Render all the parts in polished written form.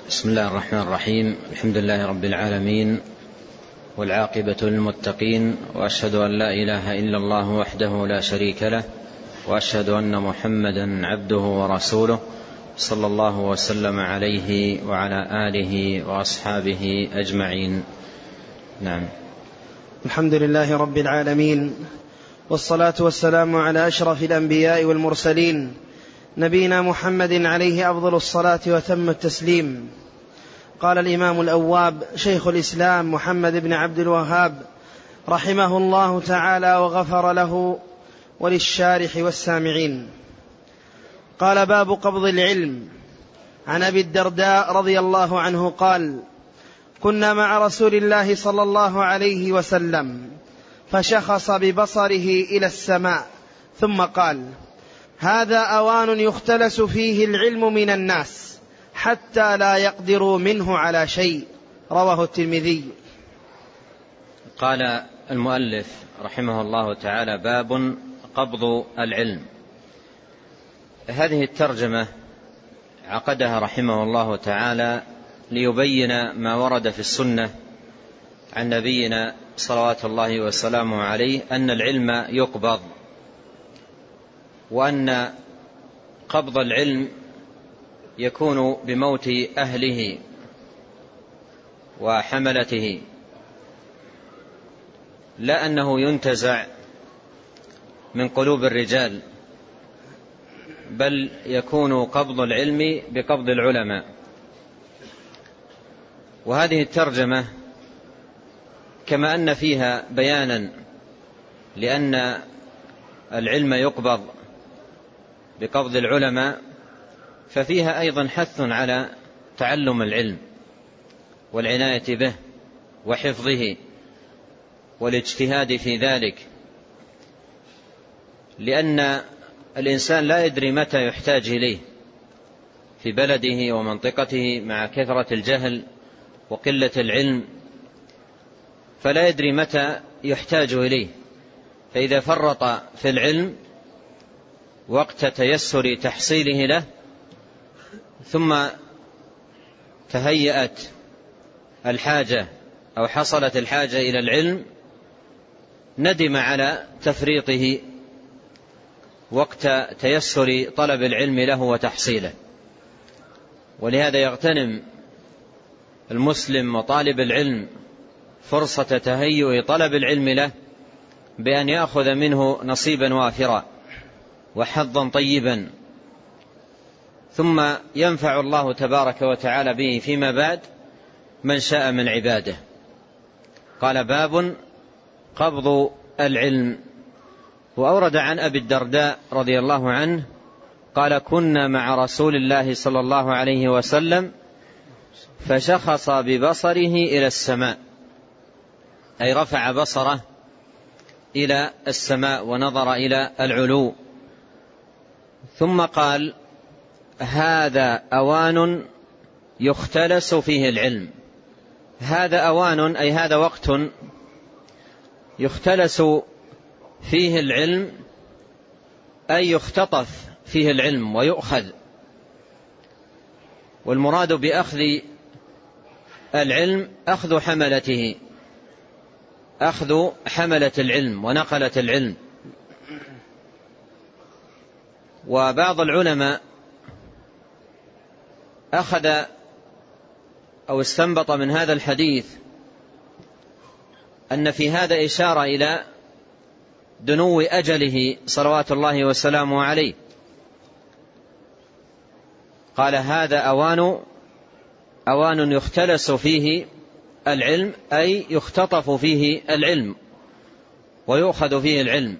بسم الله الرحمن الرحيم. الحمد لله رب العالمين، والعاقبة للمتقين، وأشهد أن لا إله إلا الله وحده لا شريك له، وأشهد أن محمدا عبده ورسوله، صلى الله وسلم عليه وعلى آله وأصحابه أجمعين. نعم. الحمد لله رب العالمين، والصلاة والسلام على أشرف الأنبياء والمرسلين، نبينا محمد عليه أفضل الصلاة وتم التسليم. قال الإمام الأواب شيخ الإسلام محمد بن عبد الوهاب رحمه الله تعالى وغفر له وللشارح والسامعين. قال: باب قبض العلم. عن أبي الدرداء رضي الله عنه قال: كنا مع رسول الله صلى الله عليه وسلم فشخص ببصره إلى السماء ثم قال: هذا أوان يختلس فيه العلم من الناس حتى لا يقدروا منه على شيء. رواه الترمذي. قال المؤلف رحمه الله تعالى: باب قبض العلم. هذه الترجمة عقدها رحمه الله تعالى ليبين ما ورد في السنة عن نبينا صلوات الله وسلامه عليه أن العلم يقبض، وأن قبض العلم يكون بموت أهله وحملته، لا أنه ينتزع من قلوب الرجال، بل يكون قبض العلم بقبض العلماء. وهذه الترجمة كما أن فيها بيانا لأن العلم يقبض بقبض العلماء، ففيها أيضا حث على تعلم العلم والعناية به وحفظه والاجتهاد في ذلك، لأن الإنسان لا يدري متى يحتاج إليه في بلده ومنطقته مع كثرة الجهل وقلة العلم، فلا يدري متى يحتاج إليه. فإذا فرط في العلم وقت تيسر تحصيله له، ثم تهيأت الحاجة أو حصلت الحاجة إلى العلم، ندم على تفريطه وقت تيسر طلب العلم له وتحصيله. ولهذا يغتنم المسلم وطالب العلم فرصة تهيئ طلب العلم له بأن يأخذ منه نصيبا وافرا وحظا طيبا، ثم ينفع الله تبارك وتعالى به فيما بعد من شاء من عباده. قال: باب قبض العلم. وأورد عن أبي الدرداء رضي الله عنه قال: كنا مع رسول الله صلى الله عليه وسلم فشخص ببصره إلى السماء، أي رفع بصره إلى السماء ونظر إلى العلو، ثم قال: هذا أوان يختلس فيه العلم. هذا أوان أي هذا وقت يختلس فيه العلم، أي يختطف فيه العلم ويؤخذ. والمراد بأخذ العلم أخذ حملته، أخذ حملة العلم ونقلة العلم. وبعض العلماء أخذ أو استنبط من هذا الحديث أن في هذا إشارة إلى دنو أجله صلوات الله وسلامه عليه. قال: هذا أوان يختلس فيه العلم، أي يختطف فيه العلم ويؤخذ فيه العلم.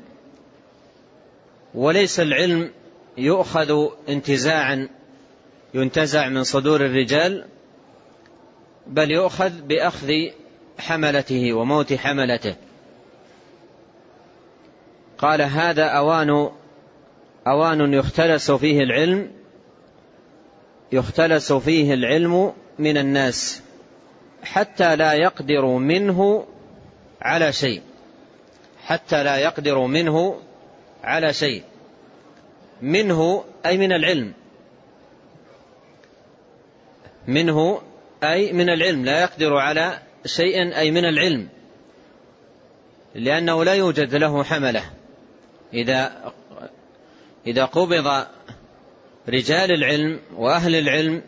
وليس العلم يؤخذ انتزاعا ينتزع من صدور الرجال، بل يؤخذ بأخذ حملته وموت حملته. قال: هذا أوان يختلس فيه العلم، يختلس فيه العلم من الناس حتى لا يقدر منه على شيء. حتى لا يقدر منه على شيء. منه أي من العلم، منه أي من العلم، لا يقدر على شيء أي من العلم، لأنه لا يوجد له حملة. إذا قبض رجال العلم وأهل العلم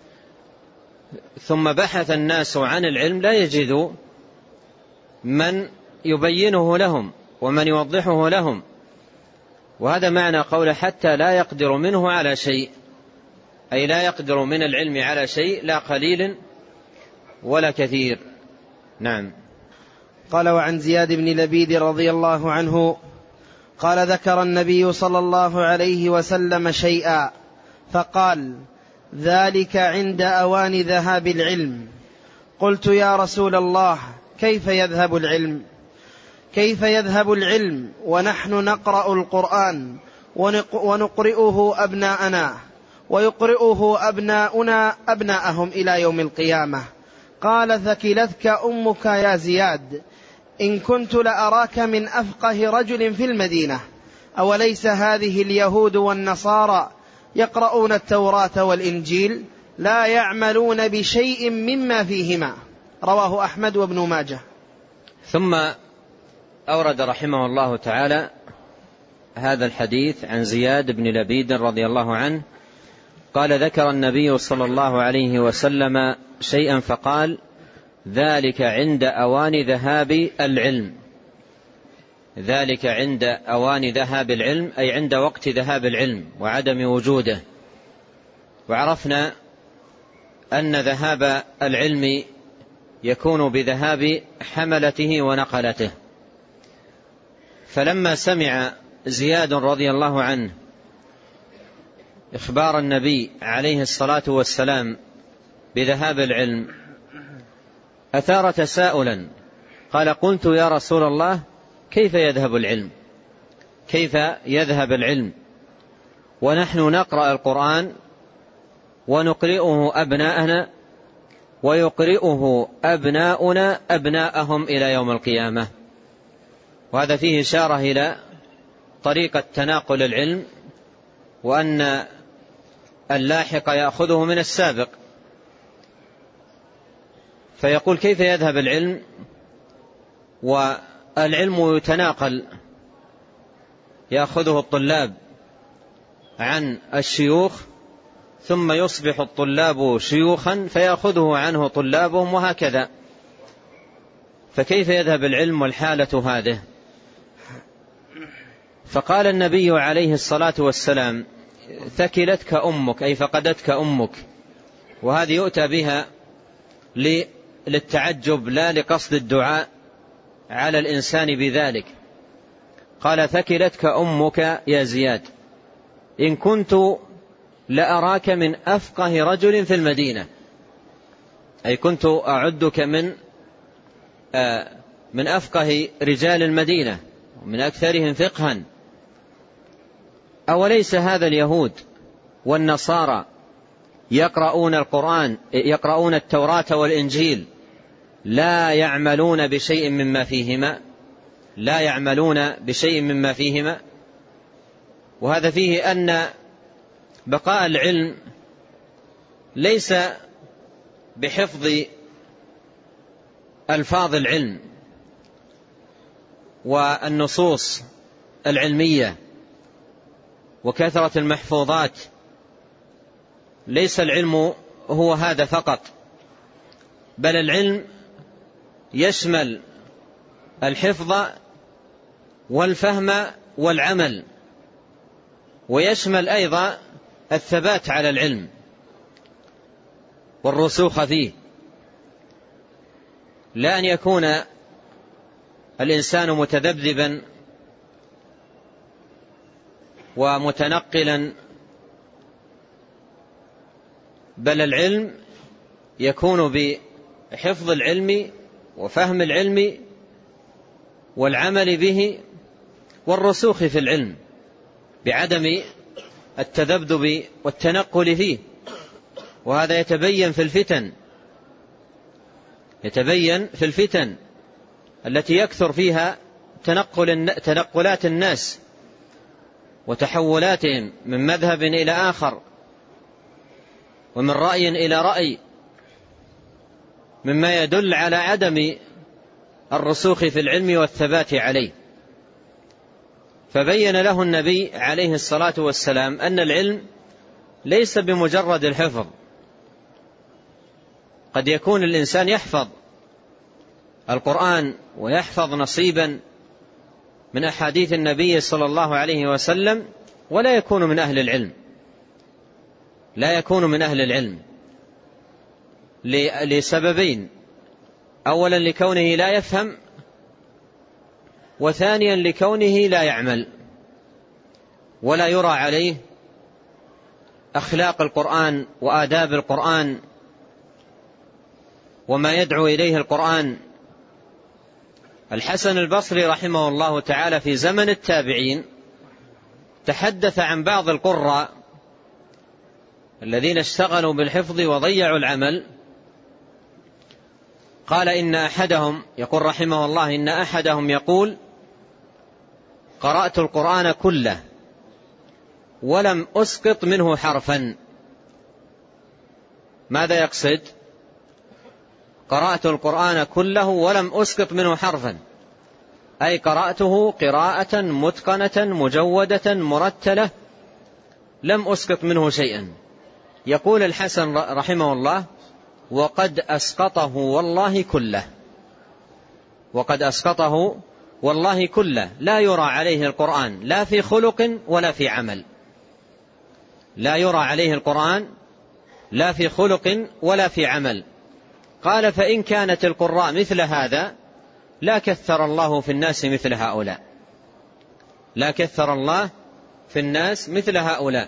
ثم بحث الناس عن العلم لا يجدوا من يبينه لهم ومن يوضحه لهم. وهذا معنى قوله حتى لا يقدر منه على شيء، أي لا يقدر من العلم على شيء، لا قليل ولا كثير. نعم. قال: وعن زياد بن لبيد رضي الله عنه قال: ذكر النبي صلى الله عليه وسلم شيئا فقال: ذلك عند أوان ذهاب العلم. قلت: يا رسول الله، كيف يذهب العلم ونحن نقرأ القرآن ونقرئه أبناءنا ويقرئه أبناؤنا أبناءهم إلى يوم القيامة؟ قال: ثكلتك أمك يا زياد، إن كنت لأراك من أفقه رجل في المدينة. أوليس هذه اليهود والنصارى يقرؤون التوراة والإنجيل لا يعملون بشيء مما فيهما؟ رواه أحمد وابن ماجه. ثم أورد رحمه الله تعالى هذا الحديث عن زياد بن لبيد رضي الله عنه قال: ذكر النبي صلى الله عليه وسلم شيئا فقال: ذلك عند أوان ذهاب العلم. ذلك عند أوان ذهاب العلم أي عند وقت ذهاب العلم وعدم وجوده. وعرفنا أن ذهاب العلم يكون بذهاب حملته ونقلته. فلما سمع زياد رضي الله عنه إخبار النبي عليه الصلاة والسلام بذهاب العلم أثار تساؤلا، قال: قلت: يا رسول الله، كيف يذهب العلم؟ كيف يذهب العلم ونحن نقرأ القرآن ونقرئه أبناءنا ويقرئه أبناؤنا أبناءهم إلى يوم القيامة؟ وهذا فيه إشارة إلى طريقة تناقل العلم، وأن اللاحق يأخذه من السابق. فيقول: كيف يذهب العلم والعلم يتناقل، يأخذه الطلاب عن الشيوخ ثم يصبح الطلاب شيوخا فيأخذه عنه طلابهم وهكذا، فكيف يذهب العلم والحالة هذه؟ فقال النبي عليه الصلاة والسلام: ثكلتك أمك، أي فقدتك أمك. وهذه يؤتى بها للتعجب لا لقصد الدعاء على الإنسان بذلك. قال: ثكلتك أمك يا زياد، إن كنت لأراك من أفقه رجل في المدينة، أي كنت أعدك من أفقه رجال المدينة ومن أكثرهم فقها. أوليس هذا اليهود والنصارى يقرؤون القرآن، يقرؤون التوراة والإنجيل لا يعملون بشيء مما فيهما، لا يعملون بشيء مما فيهما؟ وهذا فيه أن بقاء العلم ليس بحفظ ألفاظ العلم والنصوص العلمية وكثرة المحفوظات. ليس العلم هو هذا فقط، بل العلم يشمل الحفظ والفهم والعمل، ويشمل أيضا الثبات على العلم والرسوخ فيه، لا أن يكون الإنسان متذبذبا ومتنقلا، بل العلم يكون بحفظ العلم وفهم العلم والعمل به والرسوخ في العلم بعدم التذبذب والتنقل فيه. وهذا يتبين في الفتن التي يكثر فيها تنقلات الناس وتحولاتهم من مذهب إلى آخر ومن رأي إلى رأي مما يدل على عدم الرسوخ في العلم والثبات عليه. فبين له النبي عليه الصلاة والسلام أن العلم ليس بمجرد الحفظ. قد يكون الإنسان يحفظ القرآن ويحفظ نصيبا من أحاديث النبي صلى الله عليه وسلم ولا يكون من أهل العلم، لا يكون من أهل العلم لسببين: أولا لكونه لا يفهم، وثانيا لكونه لا يعمل ولا يرى عليه أخلاق القرآن وآداب القرآن وما يدعو إليه القرآن. الحسن البصري رحمه الله تعالى في زمن التابعين تحدث عن بعض القراء الذين اشتغلوا بالحفظ وضيعوا العمل. قال إن أحدهم يقول رحمه الله: إن أحدهم يقول: قرأت القرآن كله ولم أسقط منه حرفا. ماذا يقصد؟ قرأت القرآن كله ولم أسقط منه حرفا، أي قرأته قراءة متقنة مجودة مرتلة لم أسقط منه شيئا. يقول الحسن رحمه الله: وقد أسقطه والله كله، وقد أسقطه والله كله، لا يرى عليه القرآن لا في خلق ولا في عمل، لا يرى عليه القرآن لا في خلق ولا في عمل. قال: فإن كانت القراء مثل هذا لا كثر الله في الناس مثل هؤلاء، لا كثر الله في الناس مثل هؤلاء.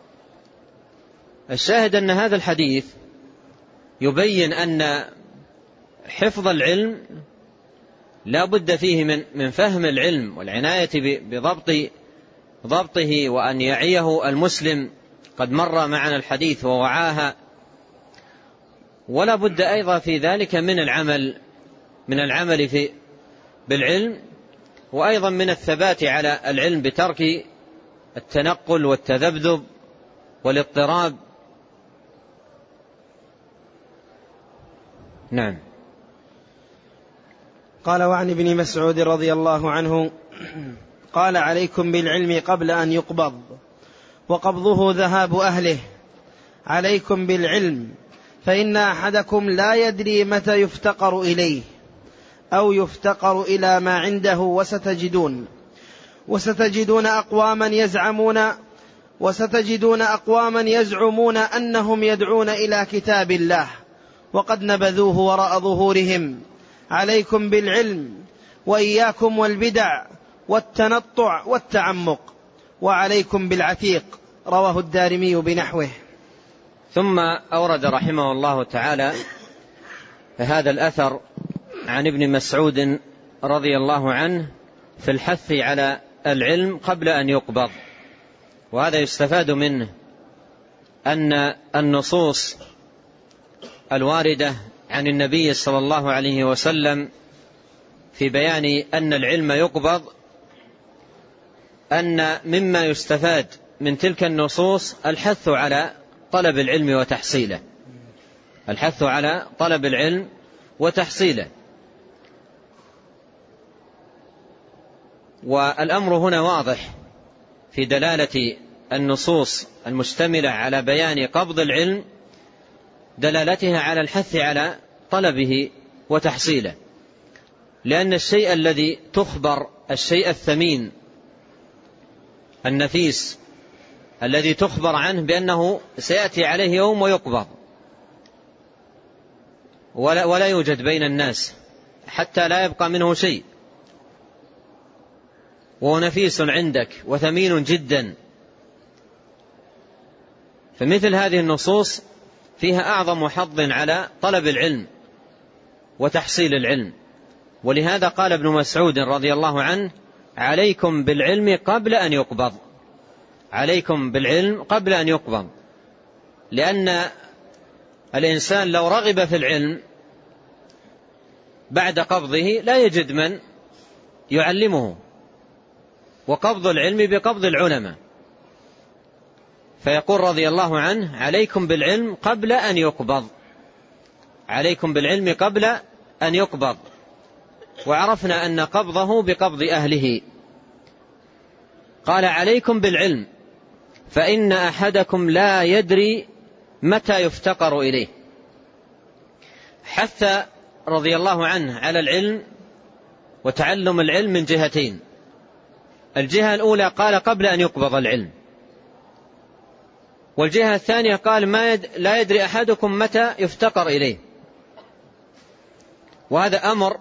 الشاهد أن هذا الحديث يبين أن حفظ العلم لا بد فيه من فهم العلم والعناية بضبطه، وأن يعيه المسلم. قد مر معنا الحديث ووعاها. ولا بد أيضا في ذلك من العمل بالعلم، وأيضا من الثبات على العلم بترك التنقل والتذبذب والاضطراب. نعم. قال: وعن ابن مسعود رضي الله عنه قال: عليكم بالعلم قبل أن يقبض، وقبضه ذهاب أهله. عليكم بالعلم، فإن أحدكم لا يدري متى يفتقر إليه أو يفتقر إلى ما عنده، وستجدون أقواما يزعمون أنهم يدعون إلى كتاب الله وقد نبذوه وراء ظهورهم. عليكم بالعلم، وإياكم والبدع والتنطع والتعمق، وعليكم بالعتيق. رواه الدارمي بنحوه. ثم أورد رحمه الله تعالى هذا الأثر عن ابن مسعود رضي الله عنه في الحث على العلم قبل أن يقبض. وهذا يستفاد منه أن النصوص الواردة عن النبي صلى الله عليه وسلم في بيان أن العلم يقبض، أن مما يستفاد من تلك النصوص الحث على طلب العلم وتحصيله، الحث على طلب العلم وتحصيله. والأمر هنا واضح في دلالة النصوص المشتملة على بيان قبض العلم، دلالتها على الحث على طلبه وتحصيله، لأن الشيء الذي تخبر، الشيء الثمين النفيس الذي تخبر عنه بأنه سيأتي عليه يوم ويقبض ولا يوجد بين الناس حتى لا يبقى منه شيء، وهو نفيس عندك وثمين جدا، فمثل هذه النصوص فيها أعظم حظ على طلب العلم وتحصيل العلم. ولهذا قال ابن مسعود رضي الله عنه: عليكم بالعلم قبل أن يقبض، عليكم بالعلم قبل أن يقبض، لأن الإنسان لو رغب في العلم بعد قبضه لا يجد من يعلمه، وقبض العلم بقبض العلماء. فيقول رضي الله عنه: عليكم بالعلم قبل أن يقبض، عليكم بالعلم قبل أن يقبض، وعرفنا أن قبضه بقبض أهله. قال عليكم بالعلم فإن أحدكم لا يدري متى يفتقر إليه. حث رضي الله عنه على العلم وتعلم العلم من جهتين. الجهة الأولى قال قبل أن يقبض العلم، والجهة الثانية قال لا يدري أحدكم متى يفتقر إليه. وهذا أمر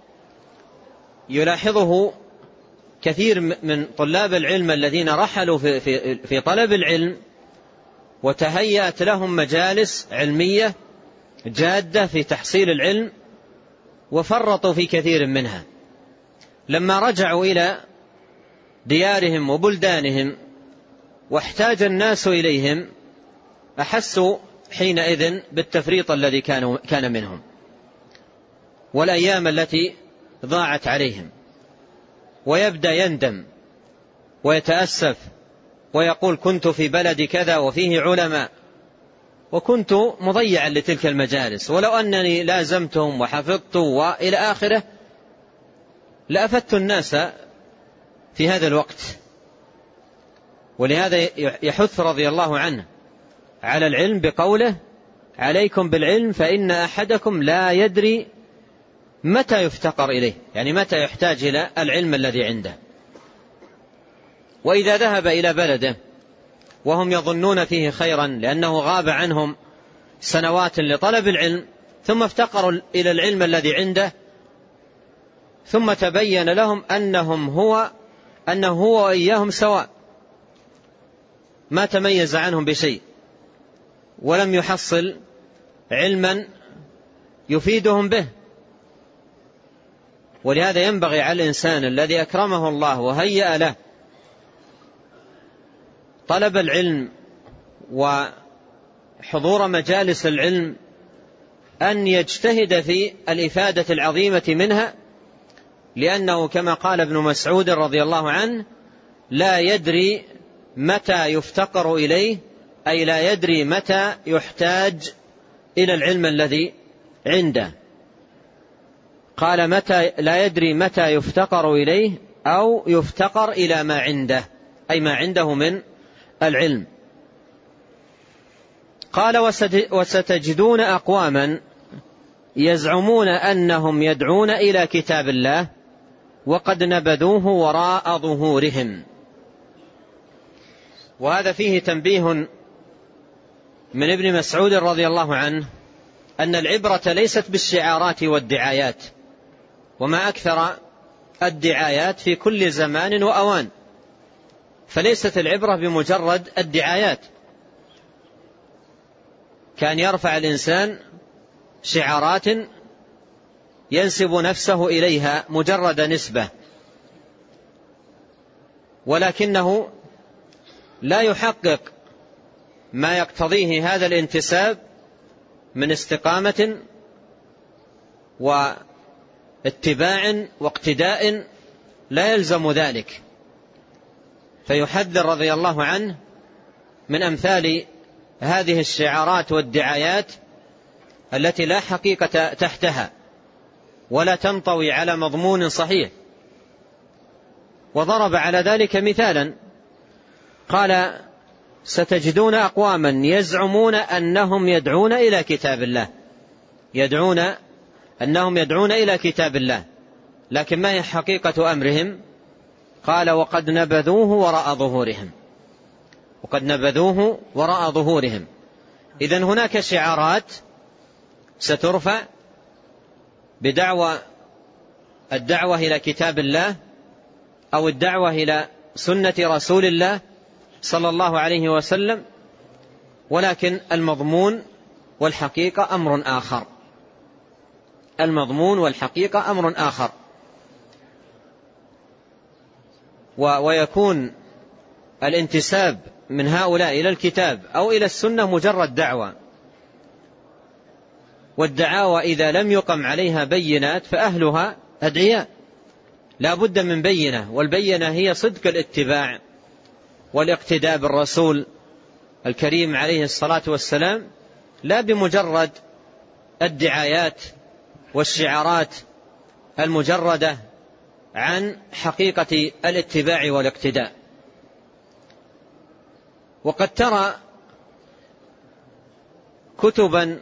يلاحظه كثير من طلاب العلم الذين رحلوا في طلب العلم وتهيأت لهم مجالس علمية جادة في تحصيل العلم، وفرطوا في كثير منها. لما رجعوا إلى ديارهم وبلدانهم واحتاج الناس إليهم أحسوا حينئذ بالتفريط الذي كان منهم والأيام التي ضاعت عليهم، ويبدأ يندم ويتأسف ويقول كنت في بلد كذا وفيه علماء وكنت مضيعا لتلك المجالس، ولو أنني لازمتهم وحفظت وإلى آخره لأفدت الناس في هذا الوقت. ولهذا يحث رضي الله عنه على العلم بقوله عليكم بالعلم فإن أحدكم لا يدري متى يفتقر إليه، يعني متى يحتاج إلى العلم الذي عنده. وإذا ذهب إلى بلده وهم يظنون فيه خيرا لأنه غاب عنهم سنوات لطلب العلم، ثم افتقروا إلى العلم الذي عنده، ثم تبين لهم أنه هو وإياهم سواء، ما تميز عنهم بشيء ولم يحصل علما يفيدهم به. ولهذا ينبغي على الإنسان الذي أكرمه الله وهيأ له طلب العلم وحضور مجالس العلم أن يجتهد في الإفادة العظيمة منها، لأنه كما قال ابن مسعود رضي الله عنه لا يدري متى يفتقر إليه، أي لا يدري متى يحتاج إلى العلم الذي عنده. قال لا يدري متى يفتقر إليه أو يفتقر إلى ما عنده، أي ما عنده من العلم. قال وستجدون أقواما يزعمون أنهم يدعون إلى كتاب الله وقد نبذوه وراء ظهورهم. وهذا فيه تنبيه من ابن مسعود رضي الله عنه أن العبرة ليست بالشعارات والدعايات، وما أكثر الدعايات في كل زمان وأوان، فليست العبرة بمجرد الدعايات. كان يرفع الإنسان شعارات ينسب نفسه إليها مجرد نسبة، ولكنه لا يحقق ما يقتضيه هذا الانتساب من استقامة واتباع واقتداء لا يلزم ذلك. فيحذر رضي الله عنه من أمثال هذه الشعارات والدعايات التي لا حقيقة تحتها ولا تنطوي على مضمون صحيح. وضرب على ذلك مثالا قال ستجدون أقواما يزعمون أنهم يدعون إلى كتاب الله، أنهم يدعون إلى كتاب الله، لكن ما هي حقيقة أمرهم؟ قال وقد نبذوه وراء ظهورهم. إذن هناك شعارات سترفع بدعوى الدعوة إلى كتاب الله أو الدعوة إلى سنة رسول الله صلى الله عليه وسلم، ولكن المضمون والحقيقة أمر آخر. ويكون الانتساب من هؤلاء إلى الكتاب أو إلى السنة مجرد دعوة، والدعاوى إذا لم يقم عليها بينات فأهلها أدعياء، لا بد من بينة، والبينة هي صدق الاتباع والاقتداء بالرسول الكريم عليه الصلاة والسلام، لا بمجرد الدعايات والشعارات المجردة عن حقيقة الاتباع والاقتداء. وقد ترى كتبا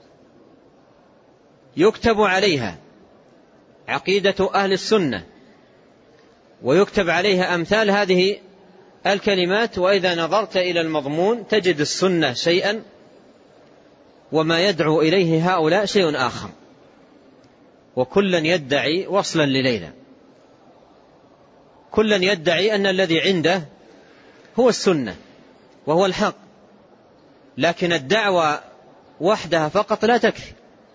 يكتب عليها عقيدة أهل السنة ويكتب عليها أمثال هذه الكلمات، وإذا نظرت إلى المضمون تجد السنة شيئا وما يدعو إليه هؤلاء شيء آخر، وكلا يدعي وصلا لليلى، كلا يدعي أن الذي عنده هو السنة وهو الحق، لكن الدعوة وحدها فقط لا تكفي.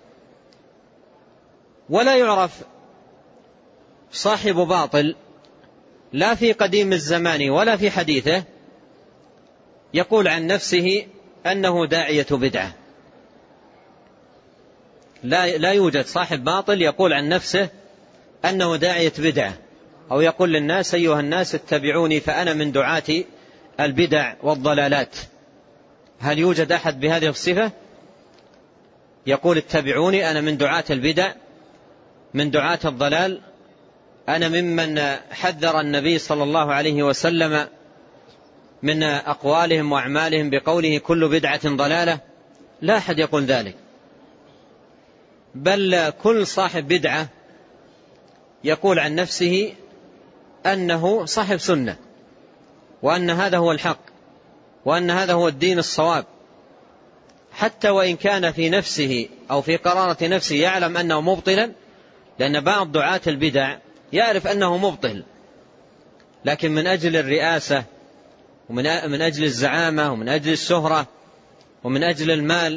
ولا يعرف صاحب باطل لا في قديم الزمان ولا في حديثه يقول عن نفسه أنه داعية بدعة. لا يوجد صاحب باطل يقول عن نفسه أنه داعية بدعة، أو يقول للناس أيها الناس اتبعوني فأنا من دعاة البدع والضلالات. هل يوجد أحد بهذه الصفة يقول اتبعوني أنا من دعاة البدع من دعاة الضلال، أنا ممن حذر النبي صلى الله عليه وسلم من أقوالهم وأعمالهم بقوله كل بدعة ضلالة؟ لا أحد يقول ذلك، بل كل صاحب بدعة يقول عن نفسه أنه صاحب سنة، وأن هذا هو الحق، وأن هذا هو الدين الصواب، حتى وإن كان في نفسه أو في قرارة نفسه يعلم أنه مبطلا، لأن بعض دعاة البدع يعرف أنه مبطل، لكن من أجل الرئاسة ومن أجل الزعامة ومن أجل الشهرة ومن أجل المال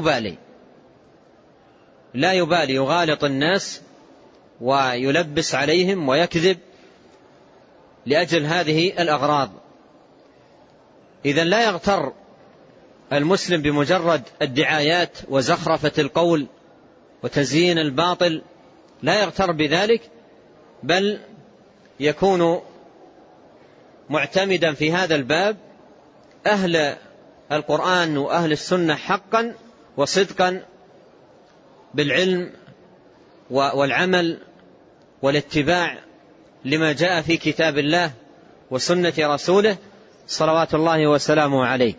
لا يبالي يغالط الناس ويلبس عليهم ويكذب لأجل هذه الأغراض. إذن لا يغتر المسلم بمجرد الدعايات وزخرفة القول وتزيين الباطل، لا يغتر بذلك، بل يكون معتمدا في هذا الباب أهل القرآن وأهل السنة حقا وصدقا بالعلم والعمل والاتباع لما جاء في كتاب الله وسنة رسوله صلوات الله وسلامه عليه.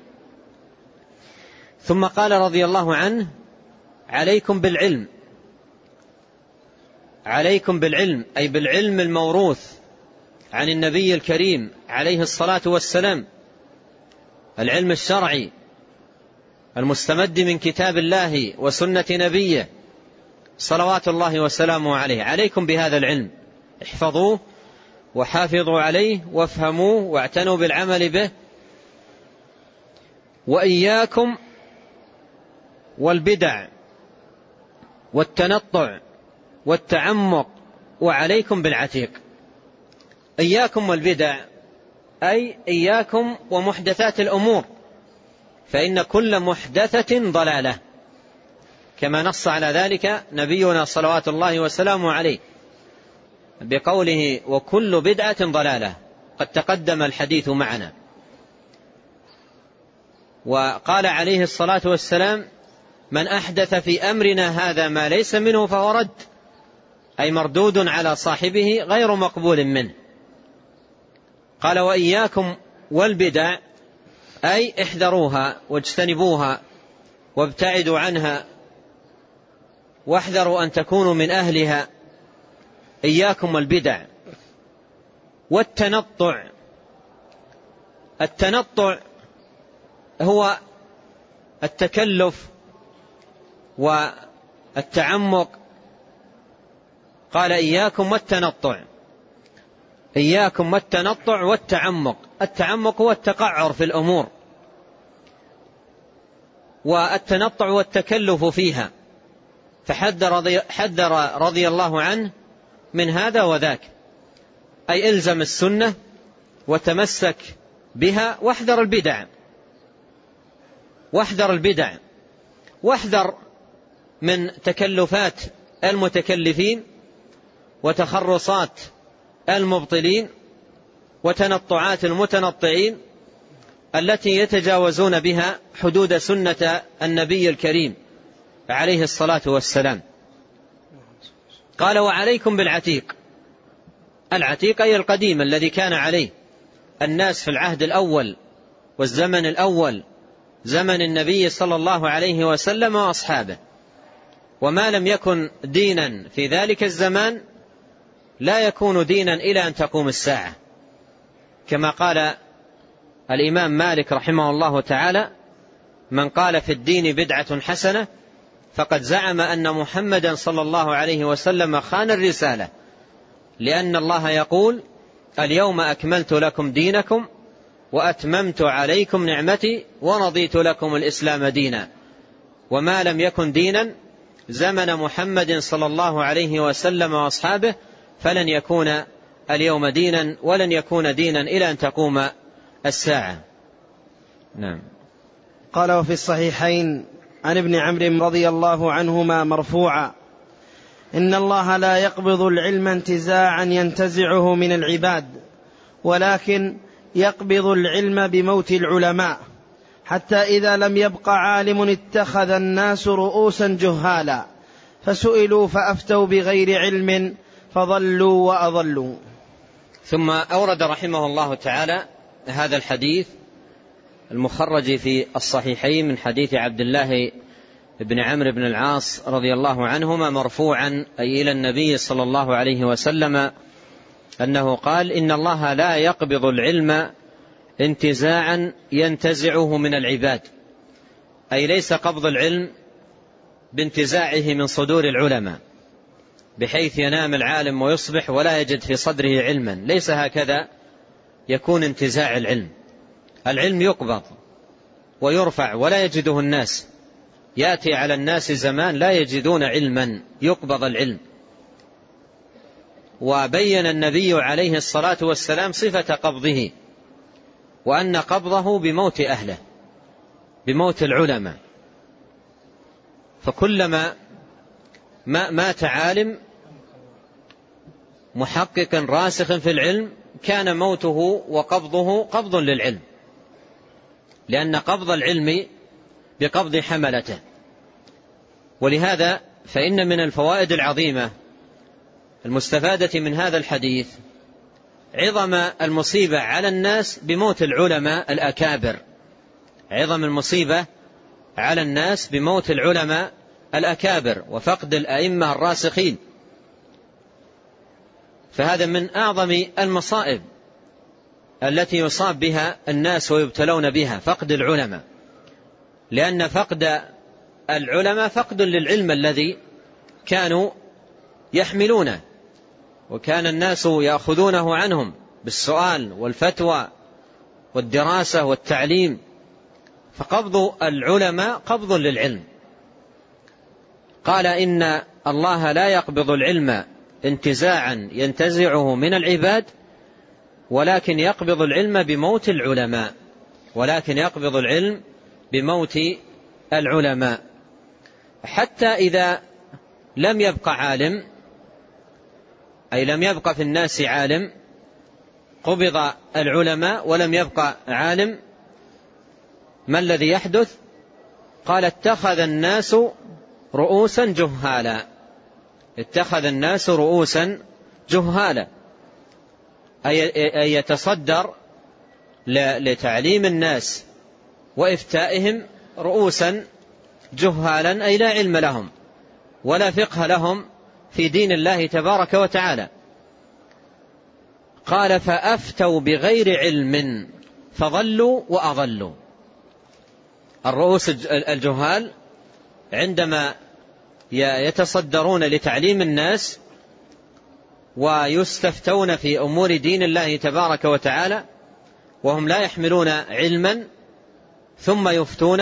ثم قال رضي الله عنه عليكم بالعلم، عليكم بالعلم أي بالعلم الموروث عن النبي الكريم عليه الصلاة والسلام، العلم الشرعي المستمد من كتاب الله وسنة نبيه صلوات الله وسلامه عليه. عليكم بهذا العلم، احفظوه وحافظوا عليه وافهموه واعتنوا بالعمل به. وإياكم والبدع والتنطع والتعمق وعليكم بالعتيق. إياكم والبدع أي إياكم ومحدثات الأمور، فإن كل محدثة ضلالة، كما نص على ذلك نبينا صلوات الله وسلامه عليه بقوله وكل بدعة ضلالة، قد تقدم الحديث معنا. وقال عليه الصلاة والسلام من أحدث في أمرنا هذا ما ليس منه فهو رد، أي مردود على صاحبه غير مقبول منه. قال وإياكم والبدع أي احذروها واجتنبوها وابتعدوا عنها واحذروا أن تكونوا من أهلها. إياكم والبدع. والتنطع، التنطع هو التكلف والتعمق. قال إياكم والتنطع، إياكم والتنطع والتعمق. التعمق هو التقعر في الأمور، والتنطع والتكلف فيها، فحذر رضي الله عنه من هذا وذاك، أي إلزم السنة وتمسك بها واحذر البدع، واحذر البدع، واحذر من تكلفات المتكلفين وتخرصات المبطلين وتنطعات المتنطعين التي يتجاوزون بها حدود سنة النبي الكريم عليه الصلاة والسلام. قال: وعليكم بالعتيق. العتيق أي القديم الذي كان عليه الناس في العهد الأول والزمن الأول، زمن النبي صلى الله عليه وسلم وأصحابه. وما لم يكن دينا في ذلك الزمان لا يكون دينا إلى أن تقوم الساعة، كما قال الإمام مالك رحمه الله تعالى: من قال في الدين بدعة حسنة فقد زعم أن محمدا صلى الله عليه وسلم خان الرسالة، لأن الله يقول: اليوم أكملت لكم دينكم وأتممت عليكم نعمتي ورضيت لكم الإسلام دينا. وما لم يكن دينا زمن محمد صلى الله عليه وسلم وأصحابه فلن يكون اليوم دينا ولن يكون دينا إلى أن تقوم الساعة. نعم. قال: وفي الصحيحين عن ابن عمرو رضي الله عنهما مرفوعا: إن الله لا يقبض العلم انتزاعا ينتزعه من العباد، ولكن يقبض العلم بموت العلماء، حتى إذا لم يبق عالم اتخذ الناس رؤوسا جهالا، فسئلوا فأفتوا بغير علم فضلوا وأضلوا. ثم أورد رحمه الله تعالى هذا الحديث المخرج في الصحيحين من حديث عبد الله بن عمرو بن العاص رضي الله عنهما مرفوعا أي إلى النبي صلى الله عليه وسلم أنه قال: إن الله لا يقبض العلم انتزاعا ينتزعه من العباد، أي ليس قبض العلم بانتزاعه من صدور العلماء بحيث ينام العالم ويصبح ولا يجد في صدره علما، ليس هكذا يكون انتزاع العلم. العلم يقبض ويرفع ولا يجده الناس، يأتي على الناس زمان لا يجدون علما، يقبض العلم. وبين النبي عليه الصلاة والسلام صفة قبضه، وأن قبضه بموت أهله، بموت العلماء. فكلما مات عالم محقق راسخ في العلم كان موته وقبضه قبض للعلم، لأن قبض العلم بقبض حملته. ولهذا فإن من الفوائد العظيمة المستفادة من هذا الحديث عظم المصيبة على الناس بموت العلماء الأكابر، عظم المصيبة على الناس بموت العلماء الأكابر وفقد الأئمة الراسخين. فهذا من أعظم المصائب التي يصاب بها الناس ويبتلون بها، فقد العلماء، لأن فقد العلماء فقد للعلم الذي كانوا يحملونه وكان الناس يأخذونه عنهم بالسؤال والفتوى والدراسة والتعليم. فقبض العلماء قبض للعلم. قال: إن الله لا يقبض العلم انتزاعا ينتزعه من العباد، ولكن يقبض العلم بموت العلماء، ولكن يقبض العلم بموت العلماء، حتى إذا لم يبق عالم، أي لم يبق في الناس عالم، قبض العلماء ولم يبق عالم، ما الذي يحدث؟ قال: اتخذ الناس رؤوسا جهالا. اتخذ الناس رؤوسا جهالا، أي يتصدر لتعليم الناس وإفتائهم رؤوسا جهالا، أي لا علم لهم ولا فقه لهم في دين الله تبارك وتعالى. قال: فأفتوا بغير علم فضلوا وأضلوا. الرؤوس الجهال عندما يتصدرون لتعليم الناس ويستفتون في أمور دين الله تبارك وتعالى وهم لا يحملون علما ثم يفتون،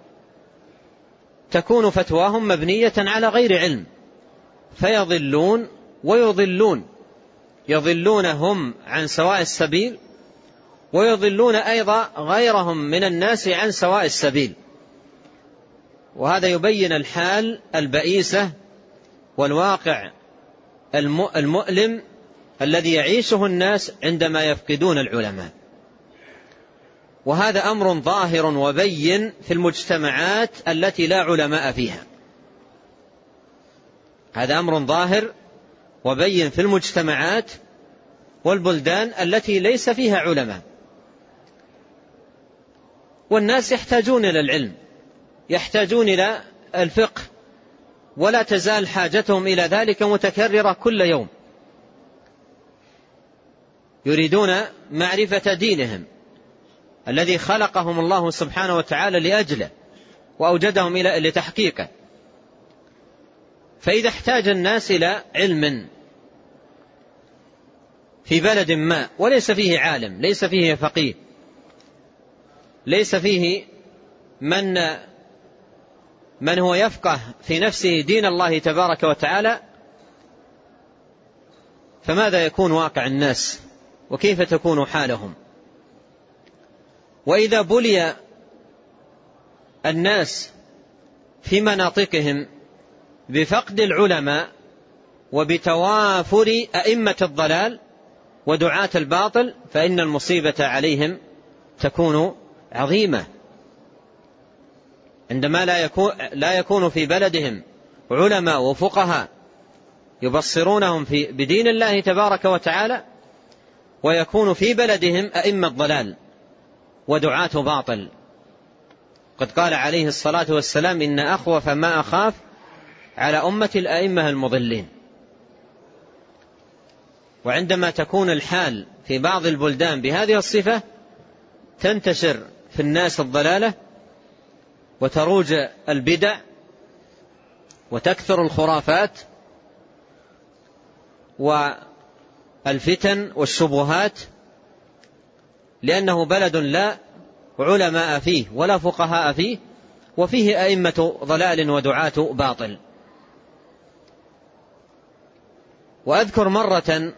تكون فتواهم مبنية على غير علم، فيضلون ويضلون، يضلون هم عن سواء السبيل ويضلون أيضا غيرهم من الناس عن سواء السبيل. وهذا يبين الحال البئيسة والواقع المؤلم الذي يعيشه الناس عندما يفقدون العلماء. وهذا أمر ظاهر وبين في المجتمعات التي لا علماء فيها، هذا أمر ظاهر وبين في المجتمعات والبلدان التي ليس فيها علماء، والناس يحتاجون إلى العلم، يحتاجون إلى الفقه، ولا تزال حاجتهم إلى ذلك متكررة كل يوم. يريدون معرفة دينهم الذي خلقهم الله سبحانه وتعالى لأجله وأوجدهم لتحقيقه. فإذا احتاج الناس إلى علم في بلد ما وليس فيه عالم، ليس فيه فقيه، ليس فيه من هو يفقه في نفسه دين الله تبارك وتعالى، فماذا يكون واقع الناس وكيف تكون حالهم؟ وإذا بلي الناس في مناطقهم بفقد العلماء وبتوافر أئمة الضلال ودعاة الباطل، فإن المصيبة عليهم تكون عظيمة. عندما لا يكون في بلدهم علماء وفقهاء يبصرونهم بدين الله تبارك وتعالى، ويكون في بلدهم أئمة ضلال ودعاة باطل. قد قال عليه الصلاة والسلام: إن أخوف ما أخاف على أمة الأئمة المضلين. وعندما تكون الحال في بعض البلدان بهذه الصفة تنتشر في الناس الضلالة وتروج البدع وتكثر الخرافات والفتن والشبهات، لأنه بلد لا علماء فيه ولا فقهاء فيه، وفيه أئمة ضلال ودعاة باطل. وأذكر مرة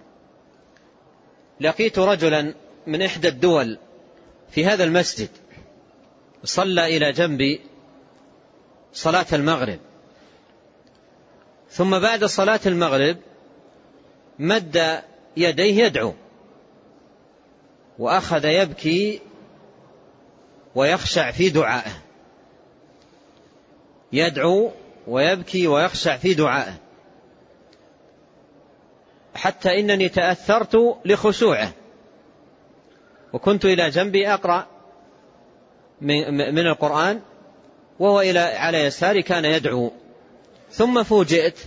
لقيت رجلا من إحدى الدول في هذا المسجد صلى إلى جنبي صلاة المغرب، ثم بعد صلاة المغرب مد يديه يدعو، وأخذ يبكي ويخشع في دعائه، يدعو ويبكي ويخشع في دعائه، حتى إنني تأثرت لخشوعه، وكنت إلى جنبي أقرأ من القرآن وهو على يساري كان يدعو. ثم فوجئت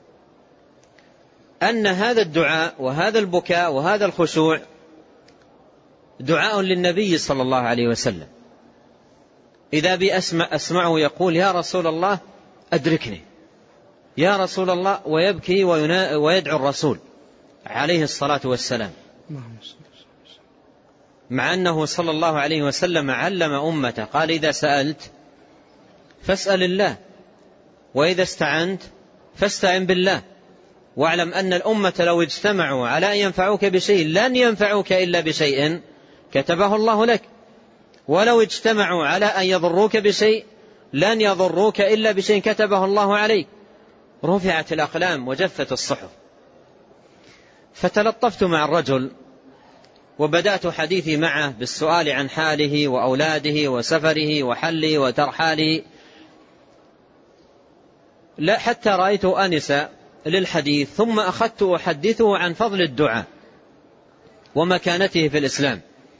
أن هذا الدعاء وهذا البكاء وهذا الخشوع دعاء للنبي صلى الله عليه وسلم. إذا بي أسمعه يقول: يا رسول الله أدركني، يا رسول الله، ويبكي ويدعو الرسول عليه الصلاة والسلام، مع أنه صلى الله عليه وسلم علم أمته قال: إذا سألت فاسأل الله، وإذا استعنت فاستعن بالله، واعلم أن الأمة لو اجتمعوا على أن ينفعوك بشيء لن ينفعوك إلا بشيء كتبه الله لك، ولو اجتمعوا على أن يضروك بشيء لن يضروك إلا بشيء كتبه الله عليك. رفعت الأقلام وجفت الصحف. فتلطفت مع الرجل وبدأت حديثي معه بالسؤال عن حاله وأولاده وسفره وحله وترحاله، لا حتى رأيت أنسا للحديث، ثم أخذت أحدثه عن فضل الدعاء ومكانته في الإسلام،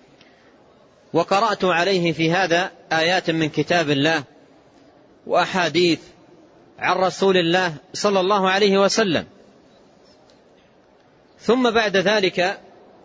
وقرأت عليه في هذا آيات من كتاب الله وأحاديث عن رسول الله صلى الله عليه وسلم. ثم بعد ذلك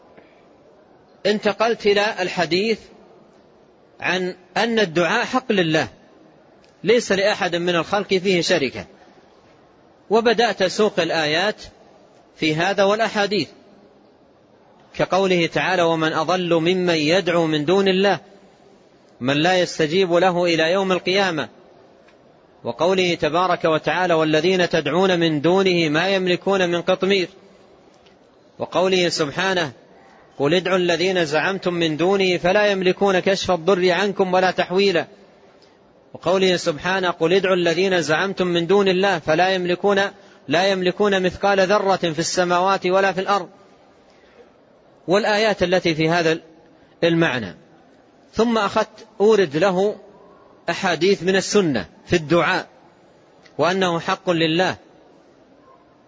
انتقلت إلى الحديث عن أن الدعاء حق لله ليس لأحد من الخلق فيه شركة، وبدأت أسوق الآيات في هذا والأحاديث، كقوله تعالى: ومن أضل ممن يدعو من دون الله من لا يستجيب له إلى يوم القيامة، وقوله تبارك وتعالى: والذين تدعون من دونه ما يملكون من قطمير، وقوله سبحانه: قل ادعوا الذين زعمتم من دونه فلا يملكون كشف الضر عنكم ولا تحويلا، وقوله سبحانه: قل ادعوا الذين زعمتم من دون الله لا يملكون مثقال ذرة في السماوات ولا في الأرض، والآيات التي في هذا المعنى. ثم أخذت أورد له أحاديث من السنة في الدعاء، وأنه حق لله